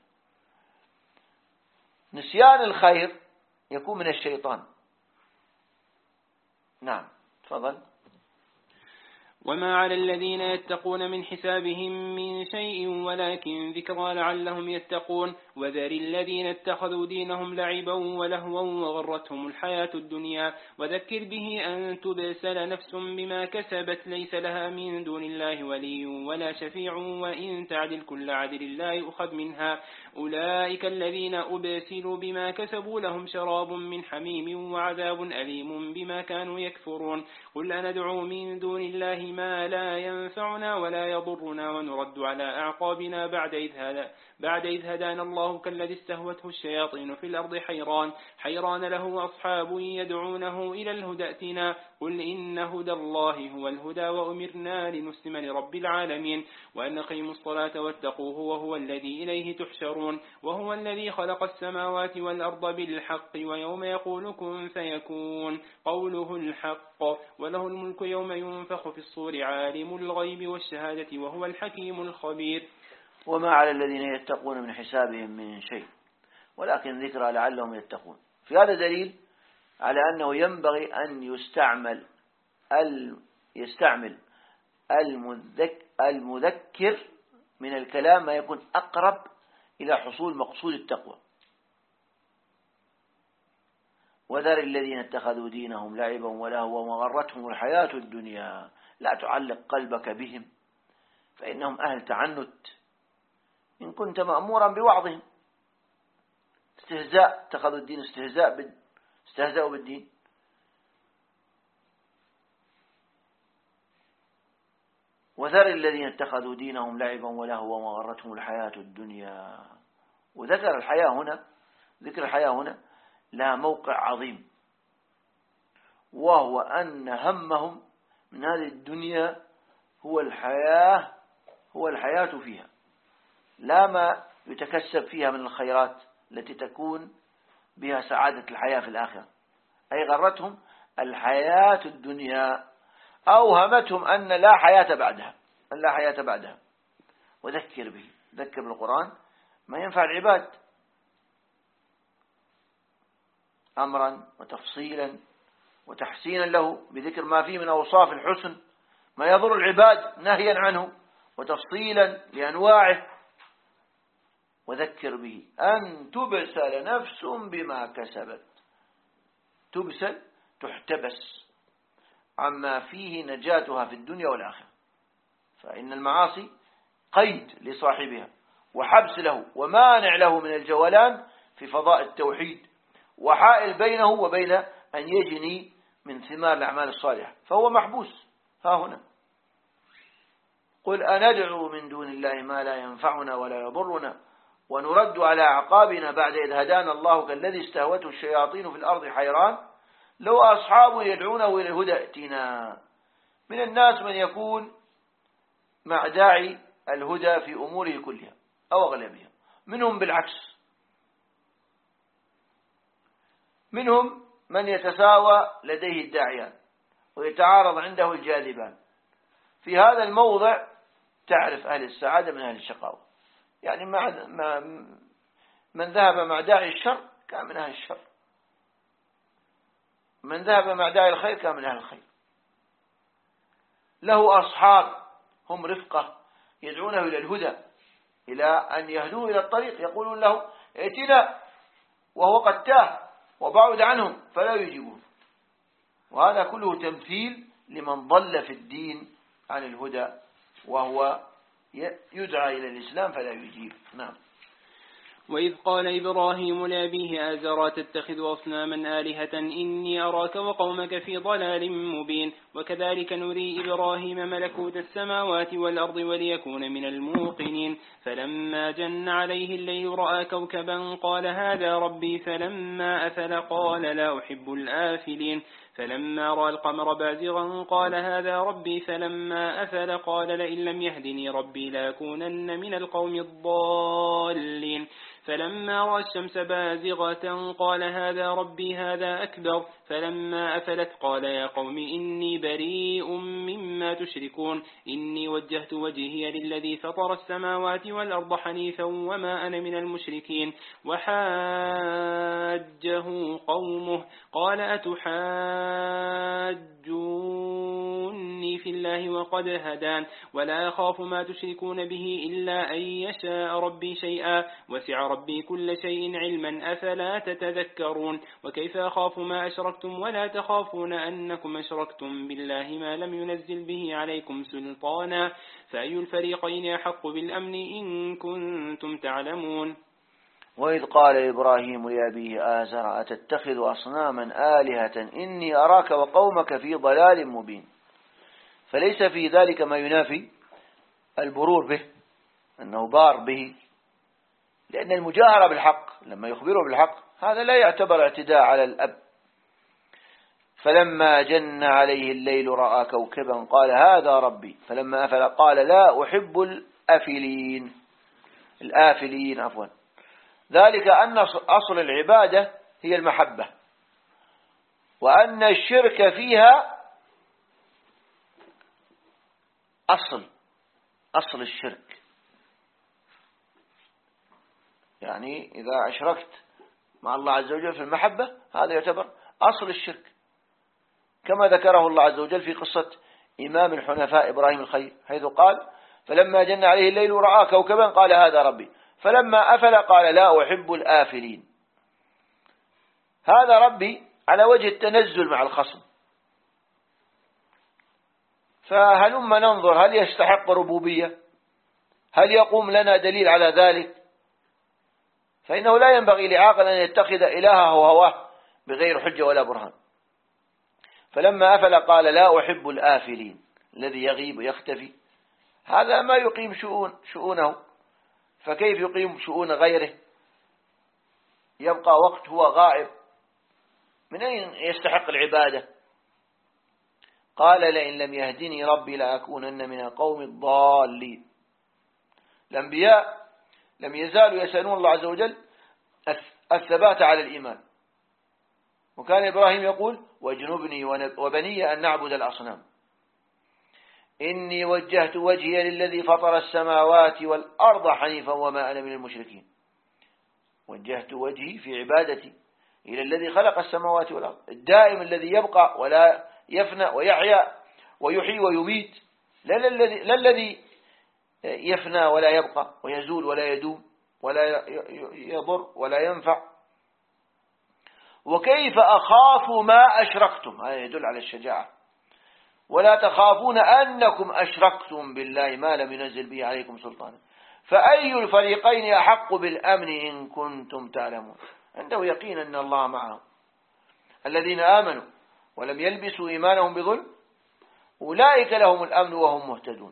نسيان الخير يكون من الشيطان. نعم تفضل. وما على الذين يتقون من حسابهم من شيء ولكن ذكرى لعلهم يتقون وذر الذين اتخذوا دينهم لعبا ولهوا وغرتهم الحياة الدنيا وذكر به أن تبسل نفس بما كسبت ليس لها من دون الله ولي ولا شفيع وإن تعدل كل عدل لا يؤخذ منها أولئك الذين أبسلوا بما كسبوا لهم شراب من حميم وعذاب أليم بما كانوا يكفرون قل أندعو من دون الله ما لا ينفعنا ولا يضرنا ونرد على أعقابنا بعد إذ هدانا الله كالذي استهوته الشياطين في الأرض حيران له أصحاب يدعونه إلى الهدى ائتنا قل إن هدى الله هو الهدى وأمرنا لنسلم لرب العالمين وأن نقيموا الصلاة واتقوه وهو الذي إليه تحشرون وهو الذي خلق السماوات والأرض بالحق ويوم يقول كن فيكون قوله الحق وله الملك يوم ينفخ في الصور عالم الغيب والشهادة وهو الحكيم الخبير وما على الذين يتقون من حسابهم من شيء ولكن ذكرى لعلهم يتقون. في هذا دليل على أنه ينبغي أن يستعمل المذكر من الكلام ما يكون أقرب إلى حصول مقصود التقوى. وذر الذين اتخذوا دينهم لعبا ولهوا وغرتهم الحياة الدنيا لا تعلق قلبك بهم فإنهم أهل تعنت إن كنت مأمورا بوعظهم. استهزاء، اتخذوا الدين استهزأوا بالدين. وذر الذين اتخذوا دينهم لعبا ولهوا وغرتهم الحياة الدنيا. وذكر الحياة هنا، ذكر الحياة هنا لها موقع عظيم، وهو أن همهم من هذه الدنيا هو الحياة فيها، لا ما يتكسب فيها من الخيرات التي تكون بها سعادة الحياة في الآخرة. أي غرتهم الحياة الدنيا، أوهمتهم أن لا حياة بعدها. وذكر به، ذكر بالقرآن ما ينفع العباد أمرا وتفصيلا وتحسينا له بذكر ما فيه من أوصاف الحسن، ما يضر العباد نهيا عنه وتفصيلا لأنواعه. وذكر به أن تبسل نفس بما كسبت. تبسل، تحتبس عما فيه نجاتها في الدنيا والآخرة، فإن المعاصي قيد لصاحبها وحبس له ومانع له من الجولان في فضاء التوحيد، وحائل بينه وبين أن يجني من ثمار الأعمال الصالحة، فهو محبوس. ها هنا قل أندعو من دون الله ما لا ينفعنا ولا يضرنا ونرد على أعقابنا بعد إذ هدانا الله كالذي استهوته الشياطين في الأرض حيران لو أصحاب يدعونه إلى الهدى ائتنا. من الناس من يكون مع داعي الهدى في أموره كلها أو أغلبها، منهم بالعكس، منهم من يتساوى لديه الداعيان ويتعارض عنده الجاذبان. في هذا الموضع تعرف أهل السعادة من أهل الشقاوة. يعني من ذهب مع داعي الشر كان من أهل الشر، من ذهب مع داعي الخير كان من أهل الخير. له أصحاب هم رفقة يدعونه إلى الهدى، إلى أن يهدوه إلى الطريق، يقولون له ائتنا، وهو قد تاه وبعد عنهم فلا يجيبون. وهذا كله تمثيل لمن ضل في الدين عن الهدى وهو يدعى إلى الإسلام فلا يجيب. نعم. وإذ قال إبراهيم لأبيه آزر تتخذ أصناما آلهة إني أراك وقومك في ضلال مبين. وكذلك نري إبراهيم ملكوت السماوات والأرض وليكون من الموقنين. فلما جن عليه الليل رأى كوكبا قال هذا ربي فلما أفل قال لا أحب الآفلين. فلما رأى القمر بازغا قال هذا ربي فلما أفل قال لئن لم يهدني ربي لأكونن من القوم الضالين. فلما رأى الشمس بازغة قال هذا ربي هذا أكبر. فلما أفلت قال يا قوم إني بريء مما تشركون إني وجهت وجهي للذي فطر السماوات والأرض حنيفا وما أنا من المشركين. وحاجه قومه قال أتحاجون إني في الله وقد هدان ولا أخاف ما تشركون به إلا أن يشاء ربي شيئا وسع ربي كل شيء علما أفلا تتذكرون وكيف أخاف ما أشركتم ولا تخافون أنكم أشركتم بالله ما لم ينزل به عليكم سلطانا فأي الفريقين أحق بالأمن إن كنتم تعلمون. وإذ قال إبراهيم لأبيه آزر أتتخذ أصناما آلهة إني أراك وقومك في ضلال مبين. فليس في ذلك ما ينافي البرور به أنه بار به، لأن المجاهرة بالحق لما يخبره بالحق هذا لا يعتبر اعتداء على الأب. فلما جن عليه الليل رأى كوكبا قال هذا ربي فلما أفل قال لا أحب الآفلين عفوا. ذلك أن أصل العبادة هي المحبة، وأن الشرك فيها أصل الشرك. يعني إذا أشركت مع الله عز وجل في المحبة هذا يعتبر أصل الشرك، كما ذكره الله عز وجل في قصة إمام الحنفاء إبراهيم الخليل حيث قال فلما جن عليه الليل رأى كوكبا قال هذا ربي فلما أفل قال لا أحب الآفلين. هذا ربي على وجه التنزل مع الخصم. فهلما ننظر هل يستحق ربوبية؟ هل يقوم لنا دليل على ذلك؟ فإنه لا ينبغي لعاقل أن يتخذ إلهه هواه بغير حجة ولا برهان. فلما أفل قال لا أحب الآفلين، الذي يغيب ويختفي هذا ما يقيم شؤونه، فكيف يقيم شؤون غيره؟ يبقى وقت هو غائب، من أين يستحق العبادة؟ قال لئن لم يهدني ربي لأكونن من القوم الضالين. الأنبياء لم يزالوا يسألون الله عز وجل الثبات على الإيمان، وكان إبراهيم يقول واجنبني وبني أن نعبد الأصنام. إني وجهت وجهي للذي فطر السماوات والأرض حنيفا وما أنا من المشركين. وجهت وجهي في عبادتي إلى الذي خلق السماوات والأرض الدائم الذي يبقى ولا يفنى ويحيا ويحيي ويميت، لا الذي يفنى ولا يبقى ويزول ولا يدوم ولا يضر ولا ينفع. وكيف أخاف ما أشركتم، هذا يدل على الشجاعة. ولا تخافون أنكم أشركتم بالله ما لم ينزل به عليكم سلطانا فأي الفريقين أحق بالأمن إن كنتم تعلمون. عنده يقين أن الله معهم. الذين آمنوا ولم يلبسوا إيمانهم بظلم أولئك لهم الأمن وهم مهتدون.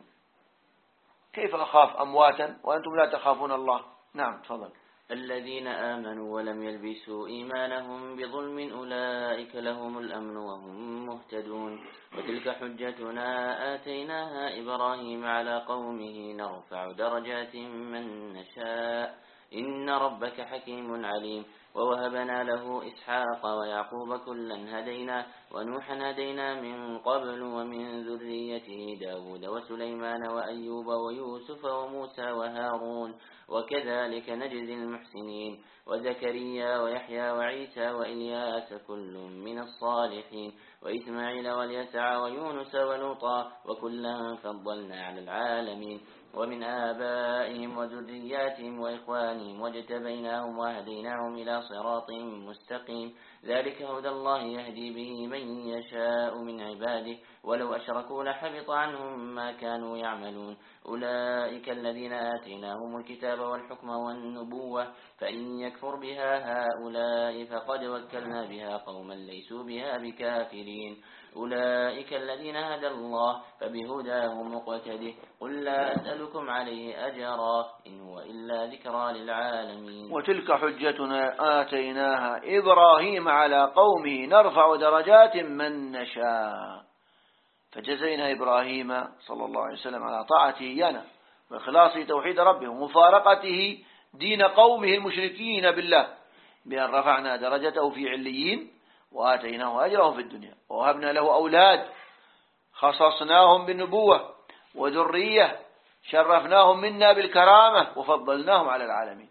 كيف أخاف أمواتا وأنتم لا تخافون الله؟ نعم تفضل. الذين آمنوا ولم يلبسوا إيمانهم بظلم أولئك لهم الأمن وهم مهتدون. وتلك حجتنا آتيناها إبراهيم على قومه نرفع درجات من نشاء إن ربك حكيم عليم. ووهبنا له إسحاق ويعقوب كلا هدينا ونوحا هدينا من قبل ومن ذريته داود وسليمان وأيوب ويوسف وموسى وهارون وكذلك نجزي المحسنين. وزكريا ويحيى وعيسى وإلياس كل من الصالحين وإسماعيل واليسع ويونس ولوطا وكلا فضلنا على العالمين. ومن آبائهم وذرياتهم وإخوانهم واجتبيناهم وهديناهم إلى صراط مستقيم. ذلك هدى الله يهدي به من يشاء من عباده ولو أشركوا لحبط عنهم ما كانوا يعملون. أولئك الذين آتيناهم الكتاب والحكم والنبوة فإن يكفر بها هؤلاء فقد وكلنا بها قوما ليسوا بها بكافرين. أولئك الذين هدى الله فبهداه مقتده قل لا أسألكم عليه أجرا إن هو إلا ذكرى للعالمين. وتلك حجتنا آتيناها إبراهيم على قومه نرفع درجات من نشاء. فجزينا إبراهيم صلى الله عليه وسلم على طاعته إيانا وإخلاصه توحيد ربه ومفارقته دين قومه المشركين بالله بأن رفعنا درجته في عليين وآتيناه أجره في الدنيا ووهبنا له أولاد خصصناهم بالنبوة وذرية شرفناهم منا بالكرامة وفضلناهم على العالمين.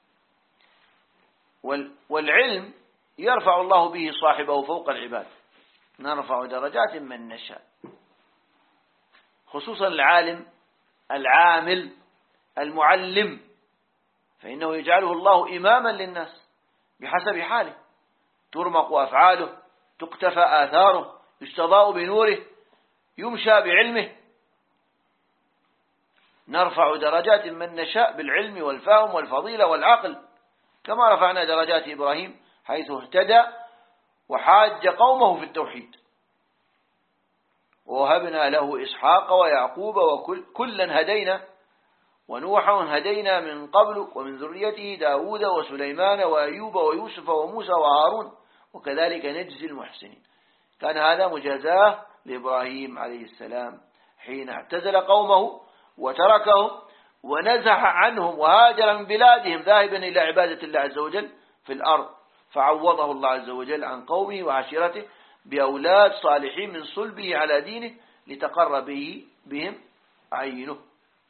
والعلم يرفع الله به صاحبه فوق العباد نرفع درجات من نشاء. خصوصا العالم العامل المعلم، فإنه يجعله الله إماما للناس بحسب حاله، ترمق أفعاله، تقتفى آثاره، يستضاء بنوره، يمشى بعلمه. نرفع درجات من نشاء بالعلم والفهم والفضيلة والعقل، كما رفعنا درجات إبراهيم حيث اهتدى وحاج قومه في التوحيد. ووهبنا له إسحاق ويعقوب وكلا هدينا، ونوحا هدينا من قبل ومن ذريته داود وسليمان وأيوب ويوسف وموسى وهارون وكذلك نجزي المحسنين. كان هذا مجازاه لإبراهيم عليه السلام حين اعتزل قومه وتركهم ونزح عنهم وهاجر من بلادهم ذاهبا إلى عبادة الله عز وجل في الأرض، فعوضه الله عز وجل عن قومه وعشيرته بأولاد صالحين من صلبه على دينه لتقر بهم عينه.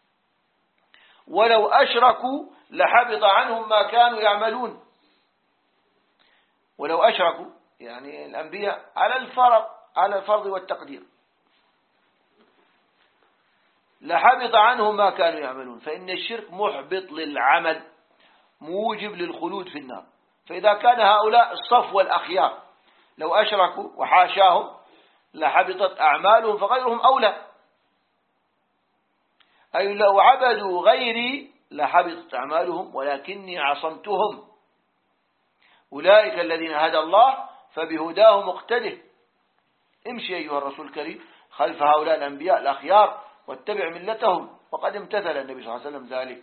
ولو أشركوا لحبط عنهم ما كانوا يعملون. ولو أشركوا يعني الأنبياء على الفرض والتقدير، لحبط عنهم ما كانوا يعملون، فإن الشرك محبط للعمل موجب للخلود في النار. فإذا كان هؤلاء الصفوة الأخيار لو أشركوا وحاشاهم لحبطت أعمالهم فغيرهم أولى، أي لو عبدوا غيري لحبطت أعمالهم ولكني عصمتهم. أولئك الذين هدى الله فبهداه مقتده. امشي أيها الرسول الكريم خلف هؤلاء الأنبياء الأخيار واتبع ملتهم، وقد امتثل النبي صلى الله عليه وسلم ذلك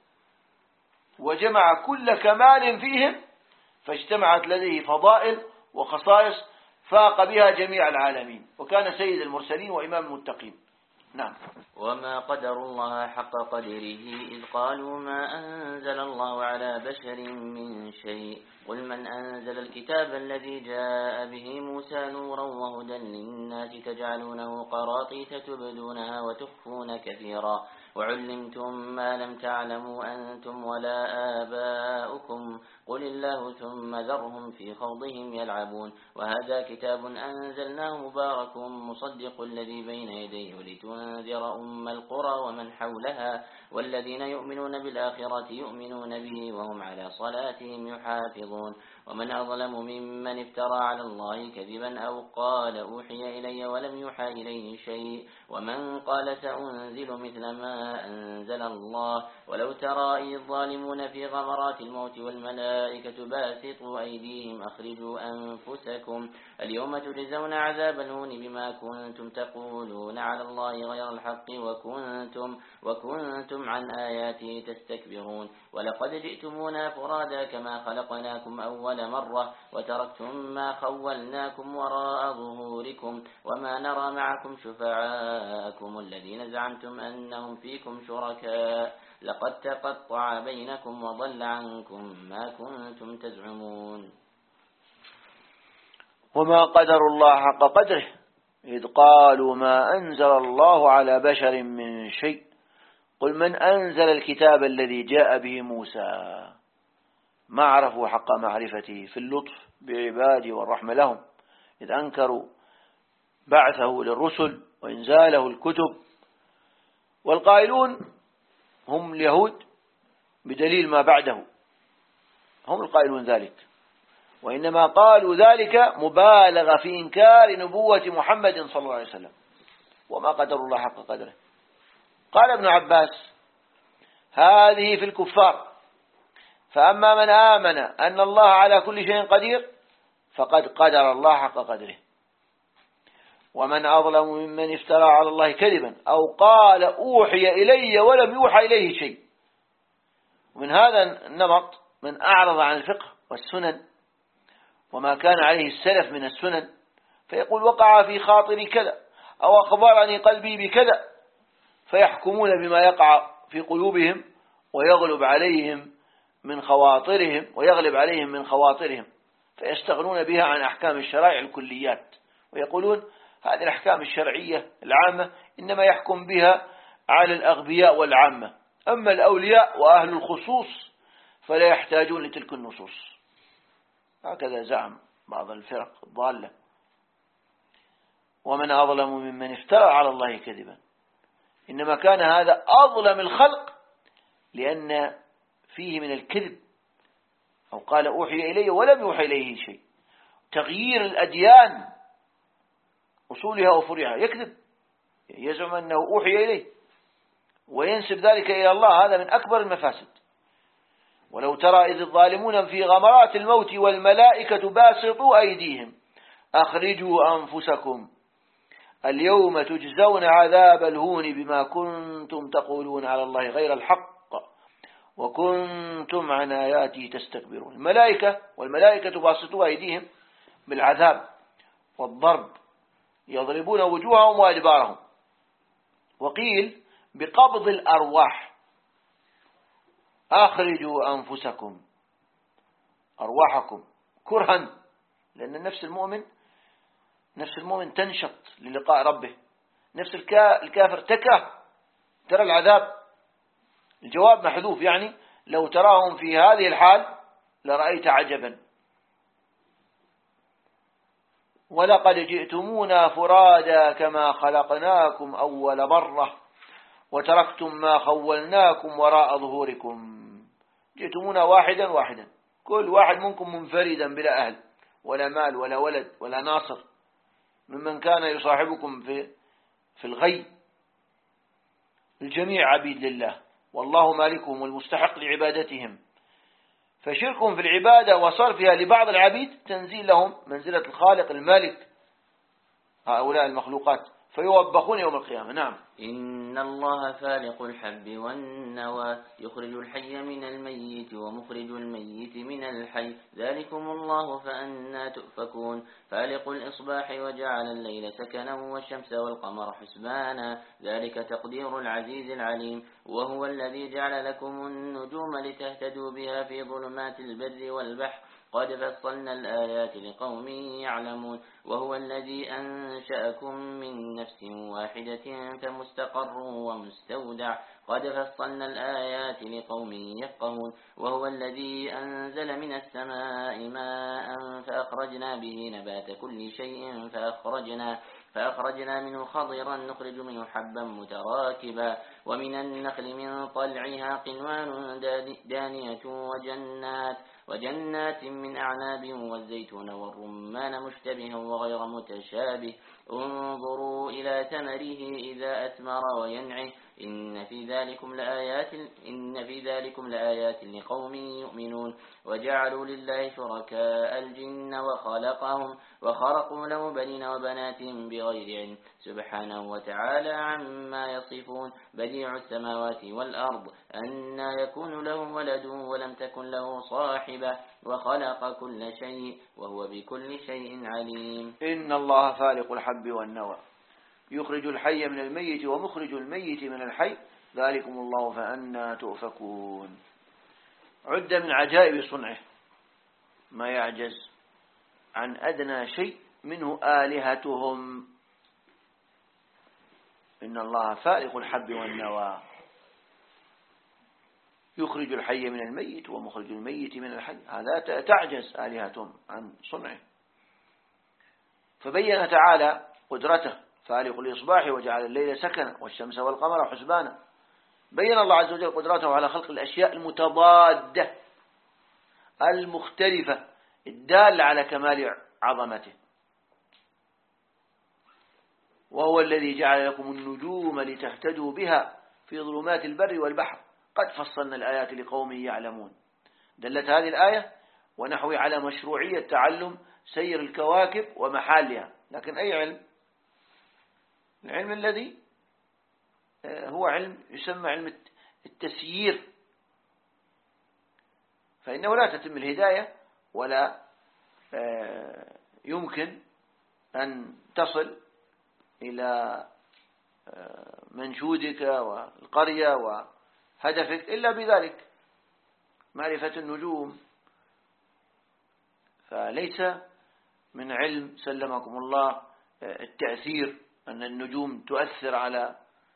وجمع كل كمال فيهم، فاجتمعت لديه فضائل وخصائص فاق بها جميع العالمين، وكان سيد المرسلين وإمام المتقين. نعم. وما قدر الله حق قدره إذ قالوا ما أنزل الله على بشر من شيء قل من أنزل الكتاب الذي جاء به موسى نورا وهدى للناس تجعلونه قراطيس تبدونها وتخفون كثيرا وعلمتم ما لم تعلموا أنتم ولا آباؤكم قل الله ثم ذرهم في خوضهم يلعبون وهذا كتاب أنزلناه مبارك مصدق الذي بين يديه لتنذر أم القرى ومن حولها والذين يؤمنون بالآخرة يؤمنون به وهم على صلاتهم يحافظون ومن أظلم ممن افترى على الله كذبا أو قال أوحي إلي ولم يوحى إليه شيء ومن قال سأنزل مثل ما أنزل الله ولو ترى إذ الظالمون في غمرات الموت والملائكة باسطوا أيديهم أخرجوا أنفسكم اليوم تجزون عذاب الهون بما كنتم تقولون على الله غير الحق وكنتم عن آياته تستكبرون ولقد جئتمونا فرادا كما خلقناكم أول مرة وتركتم ما خولناكم وراء ظهوركم وما نرى معكم شفعاءكم الذين زعمتم أنهم فيكم شركاء لقد تقطع بينكم وضل عنكم ما كنتم تزعمون. وما قدر الله حق قدره إذ قالوا ما أنزل الله على بشر من شيء قل من أنزل الكتاب الذي جاء به موسى. ما عرفوا حق معرفته في اللطف بعباده والرحمة لهم إذ أنكروا بعثه للرسل وإنزاله الكتب. والقائلون هم اليهود بدليل ما بعده، هم القائلون ذلك، وإنما قالوا ذلك مبالغة في إنكار نبوة محمد صلى الله عليه وسلم. وما قدر الله حق قدره. قال ابن عباس هذه في الكفار، فأما من آمن أن الله على كل شيء قدير فقد قدر الله حق قدره. ومن أظلم ممن افترى على الله كذبا أو قال أوحي إلي ولم يوحى إليه شيء. ومن هذا النمط من أعرض عن الفقه والسنن وما كان عليه السلف من السنن فيقول وقع في خاطري كذا أو أخبرني قلبي بكذا، فيحكمون بما يقع في قلوبهم ويغلب عليهم من خواطرهم فيستغنون بها عن أحكام الشرائع الكليات، ويقولون هذه الأحكام الشرعية العامة إنما يحكم بها على الأغبياء والعامة، أما الأولياء وأهل الخصوص فلا يحتاجون لتلك النصوص. هكذا زعم بعض الفرق الضالة. ومن أظلم ممن افترى على الله كذبا إنما كان هذا أظلم الخلق لأن فيه من الكذب، أو قال أوحي إلي ولم يوحي إليه شيء، تغيير الأديان أصولها وفروعها، يكذب، يزعم أنه أوحي إليه وينسب ذلك إلى الله، هذا من أكبر المفاسد. ولو ترى إذ الظالمون في غمرات الموت والملائكة باسطوا أيديهم أخرجوا أنفسكم اليوم تجزون عذاب الهون بما كنتم تقولون على الله غير الحق وكنتم عن آياته تستكبرون. الملائكة والملائكة باسطوا أيديهم بالعذاب والضرب، يضربون وجوههم وأدبارهم. وقيل بقبض الأرواح، أخرجوا أنفسكم أرواحكم كرها، لأن النفس المؤمن تنشط للقاء ربه، نفس الكافر تكره ترى العذاب. الجواب محذوف، يعني لو تراهم في هذه الحال لرأيت عجبا. ولقد جئتمونا فرادا كما خلقناكم أول مرة وتركتم ما خولناكم وراء ظهوركم. جئتمونا واحدا واحدا، كل واحد منكم منفردا بلا أهل ولا مال ولا ولد ولا ناصر ممن كان يصاحبكم في الغي. الجميع عبيد لله والله مالكهم والمستحق لعبادتهم، فشركهم في العبادة وصرفها لبعض العبيد تنزيل لهم منزلة الخالق المالك هؤلاء المخلوقات، فيوبخون يوم القيامة. نعم. إن الله فالق الحب والنوى يخرج الحي من الميت ومخرج الميت من الحي ذلكم الله فأنا تؤفكون. فالق الإصباح وجعل الليل سكنا والشمس والقمر حسبانا ذلك تقدير العزيز العليم. وهو الذي جعل لكم النجوم لتهتدوا بها في ظلمات البر والبحر قد فصلنا الآيات لقوم يعلمون. وهو الذي أنشأكم من نفس واحدة فمستقر ومستودع قد فصلنا الآيات لقوم يفقهون. وهو الذي أنزل من السماء ماء فأخرجنا به نبات كل شيء فأخرجنا منه خضرا نخرج منه حبا متراكبا ومن النخل من طلعها قنوان دانية وجنات من أعناب والزيتون والرمان مشتبها وغير متشابه انظروا إلى ثمره إذا أثمر وينعه إن في ذلكم لآيات لقوم يؤمنون. وجعلوا لله شركاء الجن وخرقوا له بنين وبنات بغير علم سبحانه وتعالى عما يصفون. بديع السماوات والأرض أنى يكون له ولد ولم تكن له صاحبة وخلق كل شيء وهو بكل شيء عليم. إن الله فالق الحب والنوى يخرج الحي من الميت ومخرج الميت من الحي ذلكم الله فأنا تؤفكون. عد من عجائب صنعه ما يعجز عن أدنى شيء منه آلهتهم. إن الله فالق الحب والنوى يخرج الحي من الميت ومخرج الميت من الحي، هذا تعجز آلهتهم عن صنعه. فبين تعالى قدرته فالق الإصباح وجعل الليل سكنا والشمس والقمر حسبانا. بين الله عز وجل قدرته على خلق الأشياء المتضادة المختلفة الدالة على كمال عظمته. وهو الذي جعل لكم النجوم لتهتدوا بها في ظلمات البر والبحر قد فصلنا الآيات لقوم يعلمون. دلت هذه الآية ونحو على مشروعية تعلم سير الكواكب ومحالها، لكن أي علم؟ العلم الذي هو علم يسمى علم التسيير، فإنه لا تتم الهداية ولا يمكن أن تصل إلى منشودك والقرية وهدفك إلا بذلك، معرفة النجوم. فليس من علم سلمكم الله التأثير، أن النجوم تؤثر على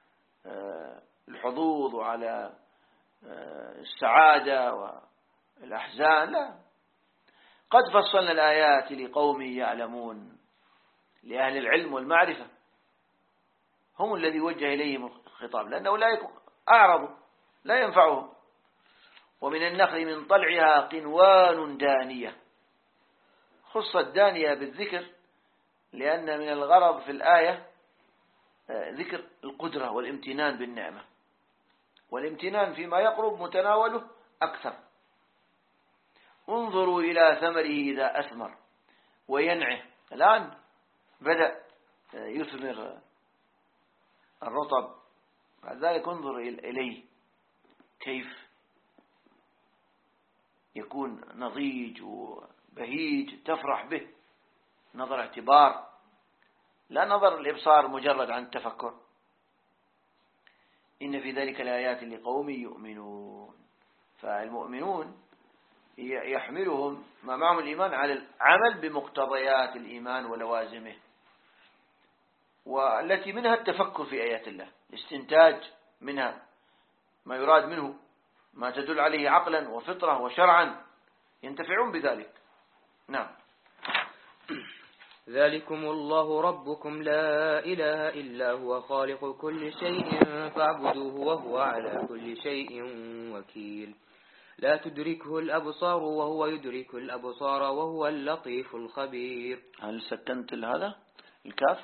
الحظوظ وعلى السعادة والأحزان، لا. قد فصلنا الآيات لقوم يعلمون، لأهل العلم والمعرفة هم الذي وجه إليهم خطاب، لأن أولئك أعرضوا لا ينفعهم. ومن النخل من طلعها قنوان دانية، خصت دانية بالذكر لأن من الغرض في الآية ذكر القدرة والامتنان بالنعمة، والامتنان فيما يقرب متناوله أكثر. انظروا إلى ثمره إذا أثمر وينعه، الآن بدأ يثمر الرطب، بعد ذلك انظر إليه كيف يكون نضيج وبهيج تفرح به، نظر اعتبار لا نظر الإبصار مجرد عن التفكر. إن في ذلك الآيات لقوم يؤمنون. فالمؤمنون يحملهم ما معهم الإيمان على العمل بمقتضيات الإيمان ولوازمه، والتي منها التفكر في آيات الله، الاستنتاج منها ما يراد منه، ما تدل عليه عقلا وفطرة وشرعا، ينتفعون بذلك. نعم. ذلكم الله ربكم لا إله إلا هو خالق كل شيء فاعبدوه وهو على كل شيء وكيل. لا تدركه الأبصار وهو يدرك الأبصار وهو اللطيف الخبير. هل سكنت هذا الكاف؟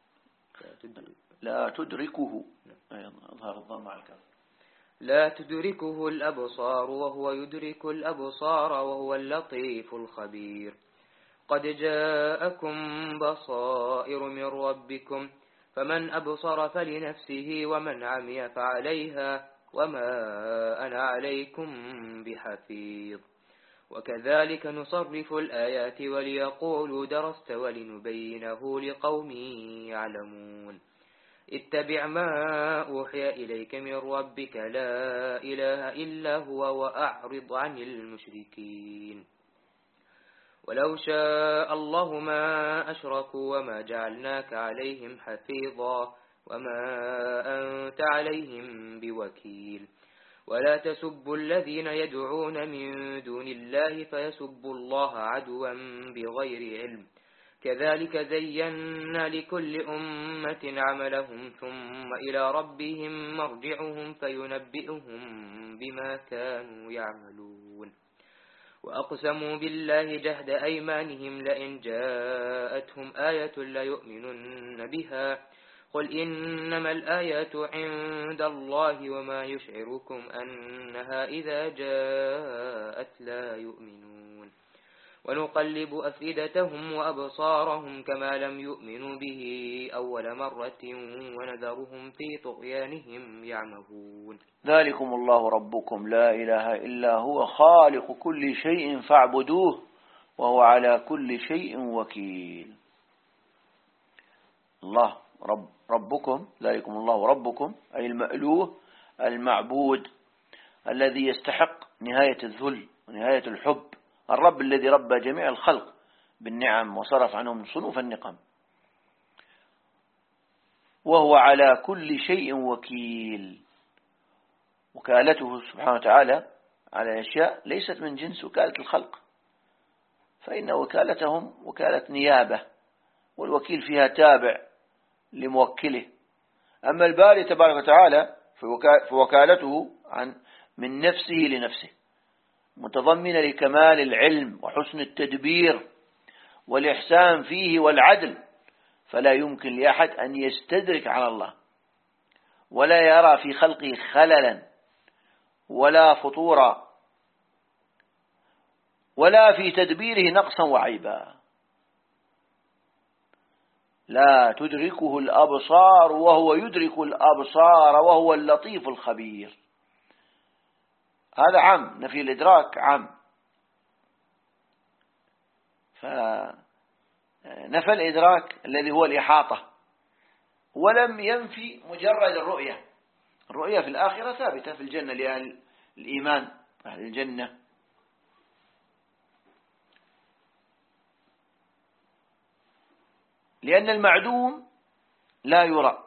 لا تدركه، أظهر الضم على الكاف. لا تدركه الأبصار وهو يدرك الأبصار وهو اللطيف الخبير. قد جاءكم بصائر من ربكم فمن أبصر فلنفسه ومن عمي فعليها وما أنا عليكم بحفيظ. وكذلك نصرف الآيات وليقولوا درست ولنبينه لقوم يعلمون. اتبع ما أوحي إليك من ربك لا إله إلا هو وأعرض عن المشركين. ولو شاء الله ما أشركوا وما جعلناك عليهم حفيظا وما أنت عليهم بوكيل. ولا تسبوا الذين يدعون من دون الله فيسبوا الله عدوا بغير علم. كذلك زينا لكل أمة عملهم ثم إلى ربهم مرجعهم فينبئهم بما كانوا يعملون. وأقسموا بالله جهد أيمانهم لئن جاءتهم آية ليؤمنن بها قل إنما الآيات عند الله وما يشعركم أنها إذا جاءت لا يؤمنون. ونقلب أفئدتهم وأبصارهم كما لم يؤمنوا به أول مرة ونذرهم في طغيانهم يعمهون. ذلكم الله ربكم لا إله إلا هو خالق كل شيء فاعبدوه وهو على كل شيء وكيل. الله ربكم، ذلكم الله ربكم أي المألوه المعبود الذي يستحق نهاية الذل ونهاية الحب، الرب الذي ربى جميع الخلق بالنعم وصرف عنهم صنوف النقم، وهو على كل شيء وكيل. وكالته سبحانه وتعالى على أشياء ليست من جنس وكالة الخلق، فإن وكالتهم وكالة نيابة، والوكيل فيها تابع لموكله. أما الباري تبارك وتعالى فوكالته من نفسه لنفسه، متضمنة لكمال العلم وحسن التدبير والإحسان فيه والعدل، فلا يمكن لأحد أن يستدرك على الله ولا يرى في خلقه خللا ولا فطورا ولا في تدبيره نقصا وعيبا. لا تدركه الأبصار وهو يدرك الأبصار وهو اللطيف الخبير. هذا عام، نفي الإدراك عام، فنفى الإدراك الذي هو الإحاطة، ولم ينفي مجرد الرؤية. الرؤية في الآخرة ثابتة في الجنة لأهل الإيمان أهل الجنة. لأن المعدوم لا يرى،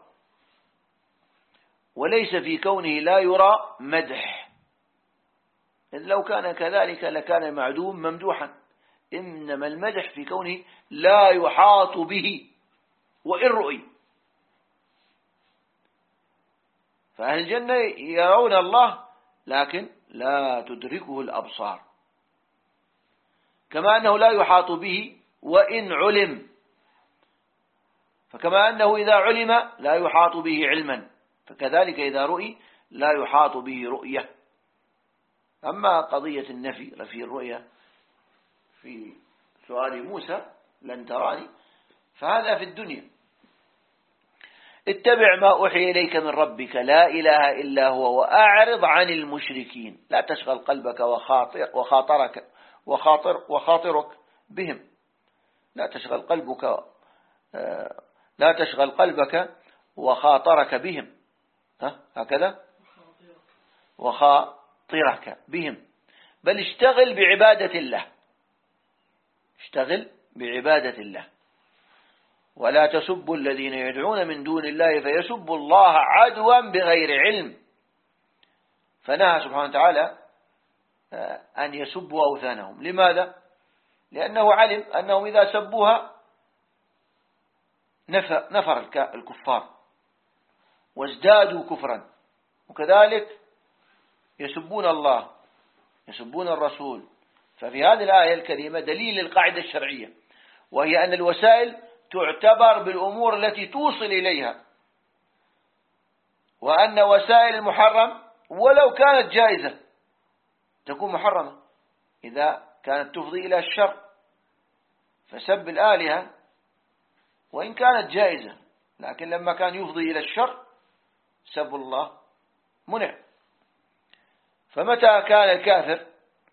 وليس في كونه لا يرى مدح، إذ لو كان كذلك لكان المعدوم ممدوحا. إنما المدح في كونه لا يحاط به وإن رؤي. فأهل الجنة يرون الله لكن لا تدركه الأبصار، كما أنه لا يحاط به وإن علم، فكما أنه إذا علم لا يحاط به علما، فكذلك إذا رؤي لا يحاط به رؤية. أما قضية النفي في الرؤية في سؤال موسى لن تراني، فهذا في الدنيا. اتبع ما أوحي إليك من ربك لا إله إلا هو وأعرض عن المشركين. لا تشغل قلبك وخاطرك بهم، لا تشغل قلبك وخاطرك بهم، هكذا وخاطرك بهم، بل اشتغل بعبادة الله، اشتغل بعبادة الله. ولا تسبوا الذين يدعون من دون الله فيسبوا الله عدوا بغير علم. فنهى سبحانه وتعالى أن يسبوا أوثانهم. لماذا؟ لأنه علم أنهم إذا سبوها نفر الكفار وازدادوا كفرا، وكذلك يسبون الله، يسبون الرسول. ففي هذه الآية الكريمة دليل القاعدة الشرعية، وهي أن الوسائل تعتبر بالأمور التي توصل إليها، وأن وسائل المحرم ولو كانت جائزة تكون محرمة إذا كانت تفضي إلى الشر. فسب الآلهة وإن كانت جائزة، لكن لما كان يفضي إلى الشر سب الله منع. فمتى كان الكافر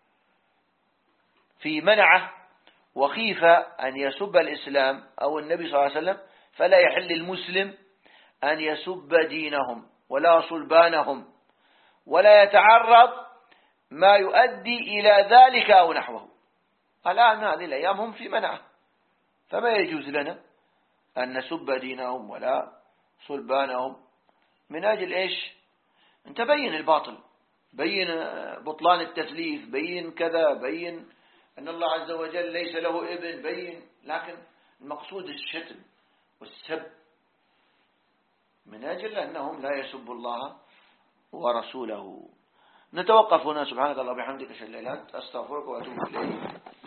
في منعه وخيف أن يسب الإسلام أو النبي صلى الله عليه وسلم، فلا يحل المسلم أن يسب دينهم ولا صلبانهم، ولا يتعرض ما يؤدي إلى ذلك أو نحوه. الآن هذه الأيام هم في منعه، فما يجوز لنا أن نسب دينهم ولا صلبانهم. من أجل إيش؟ أنت بين الباطل، بين بطلان التثليث، بين كذا، بين أن الله عز وجل ليس له ابن، بين، لكن المقصود الشتم والسب من أجل أنهم لا يسبوا الله ورسوله. نتوقف هنا. سبحانك اللهم وبحمدك أشهد أن لا إله إلا أنت أستغفرك وأتوب إليك.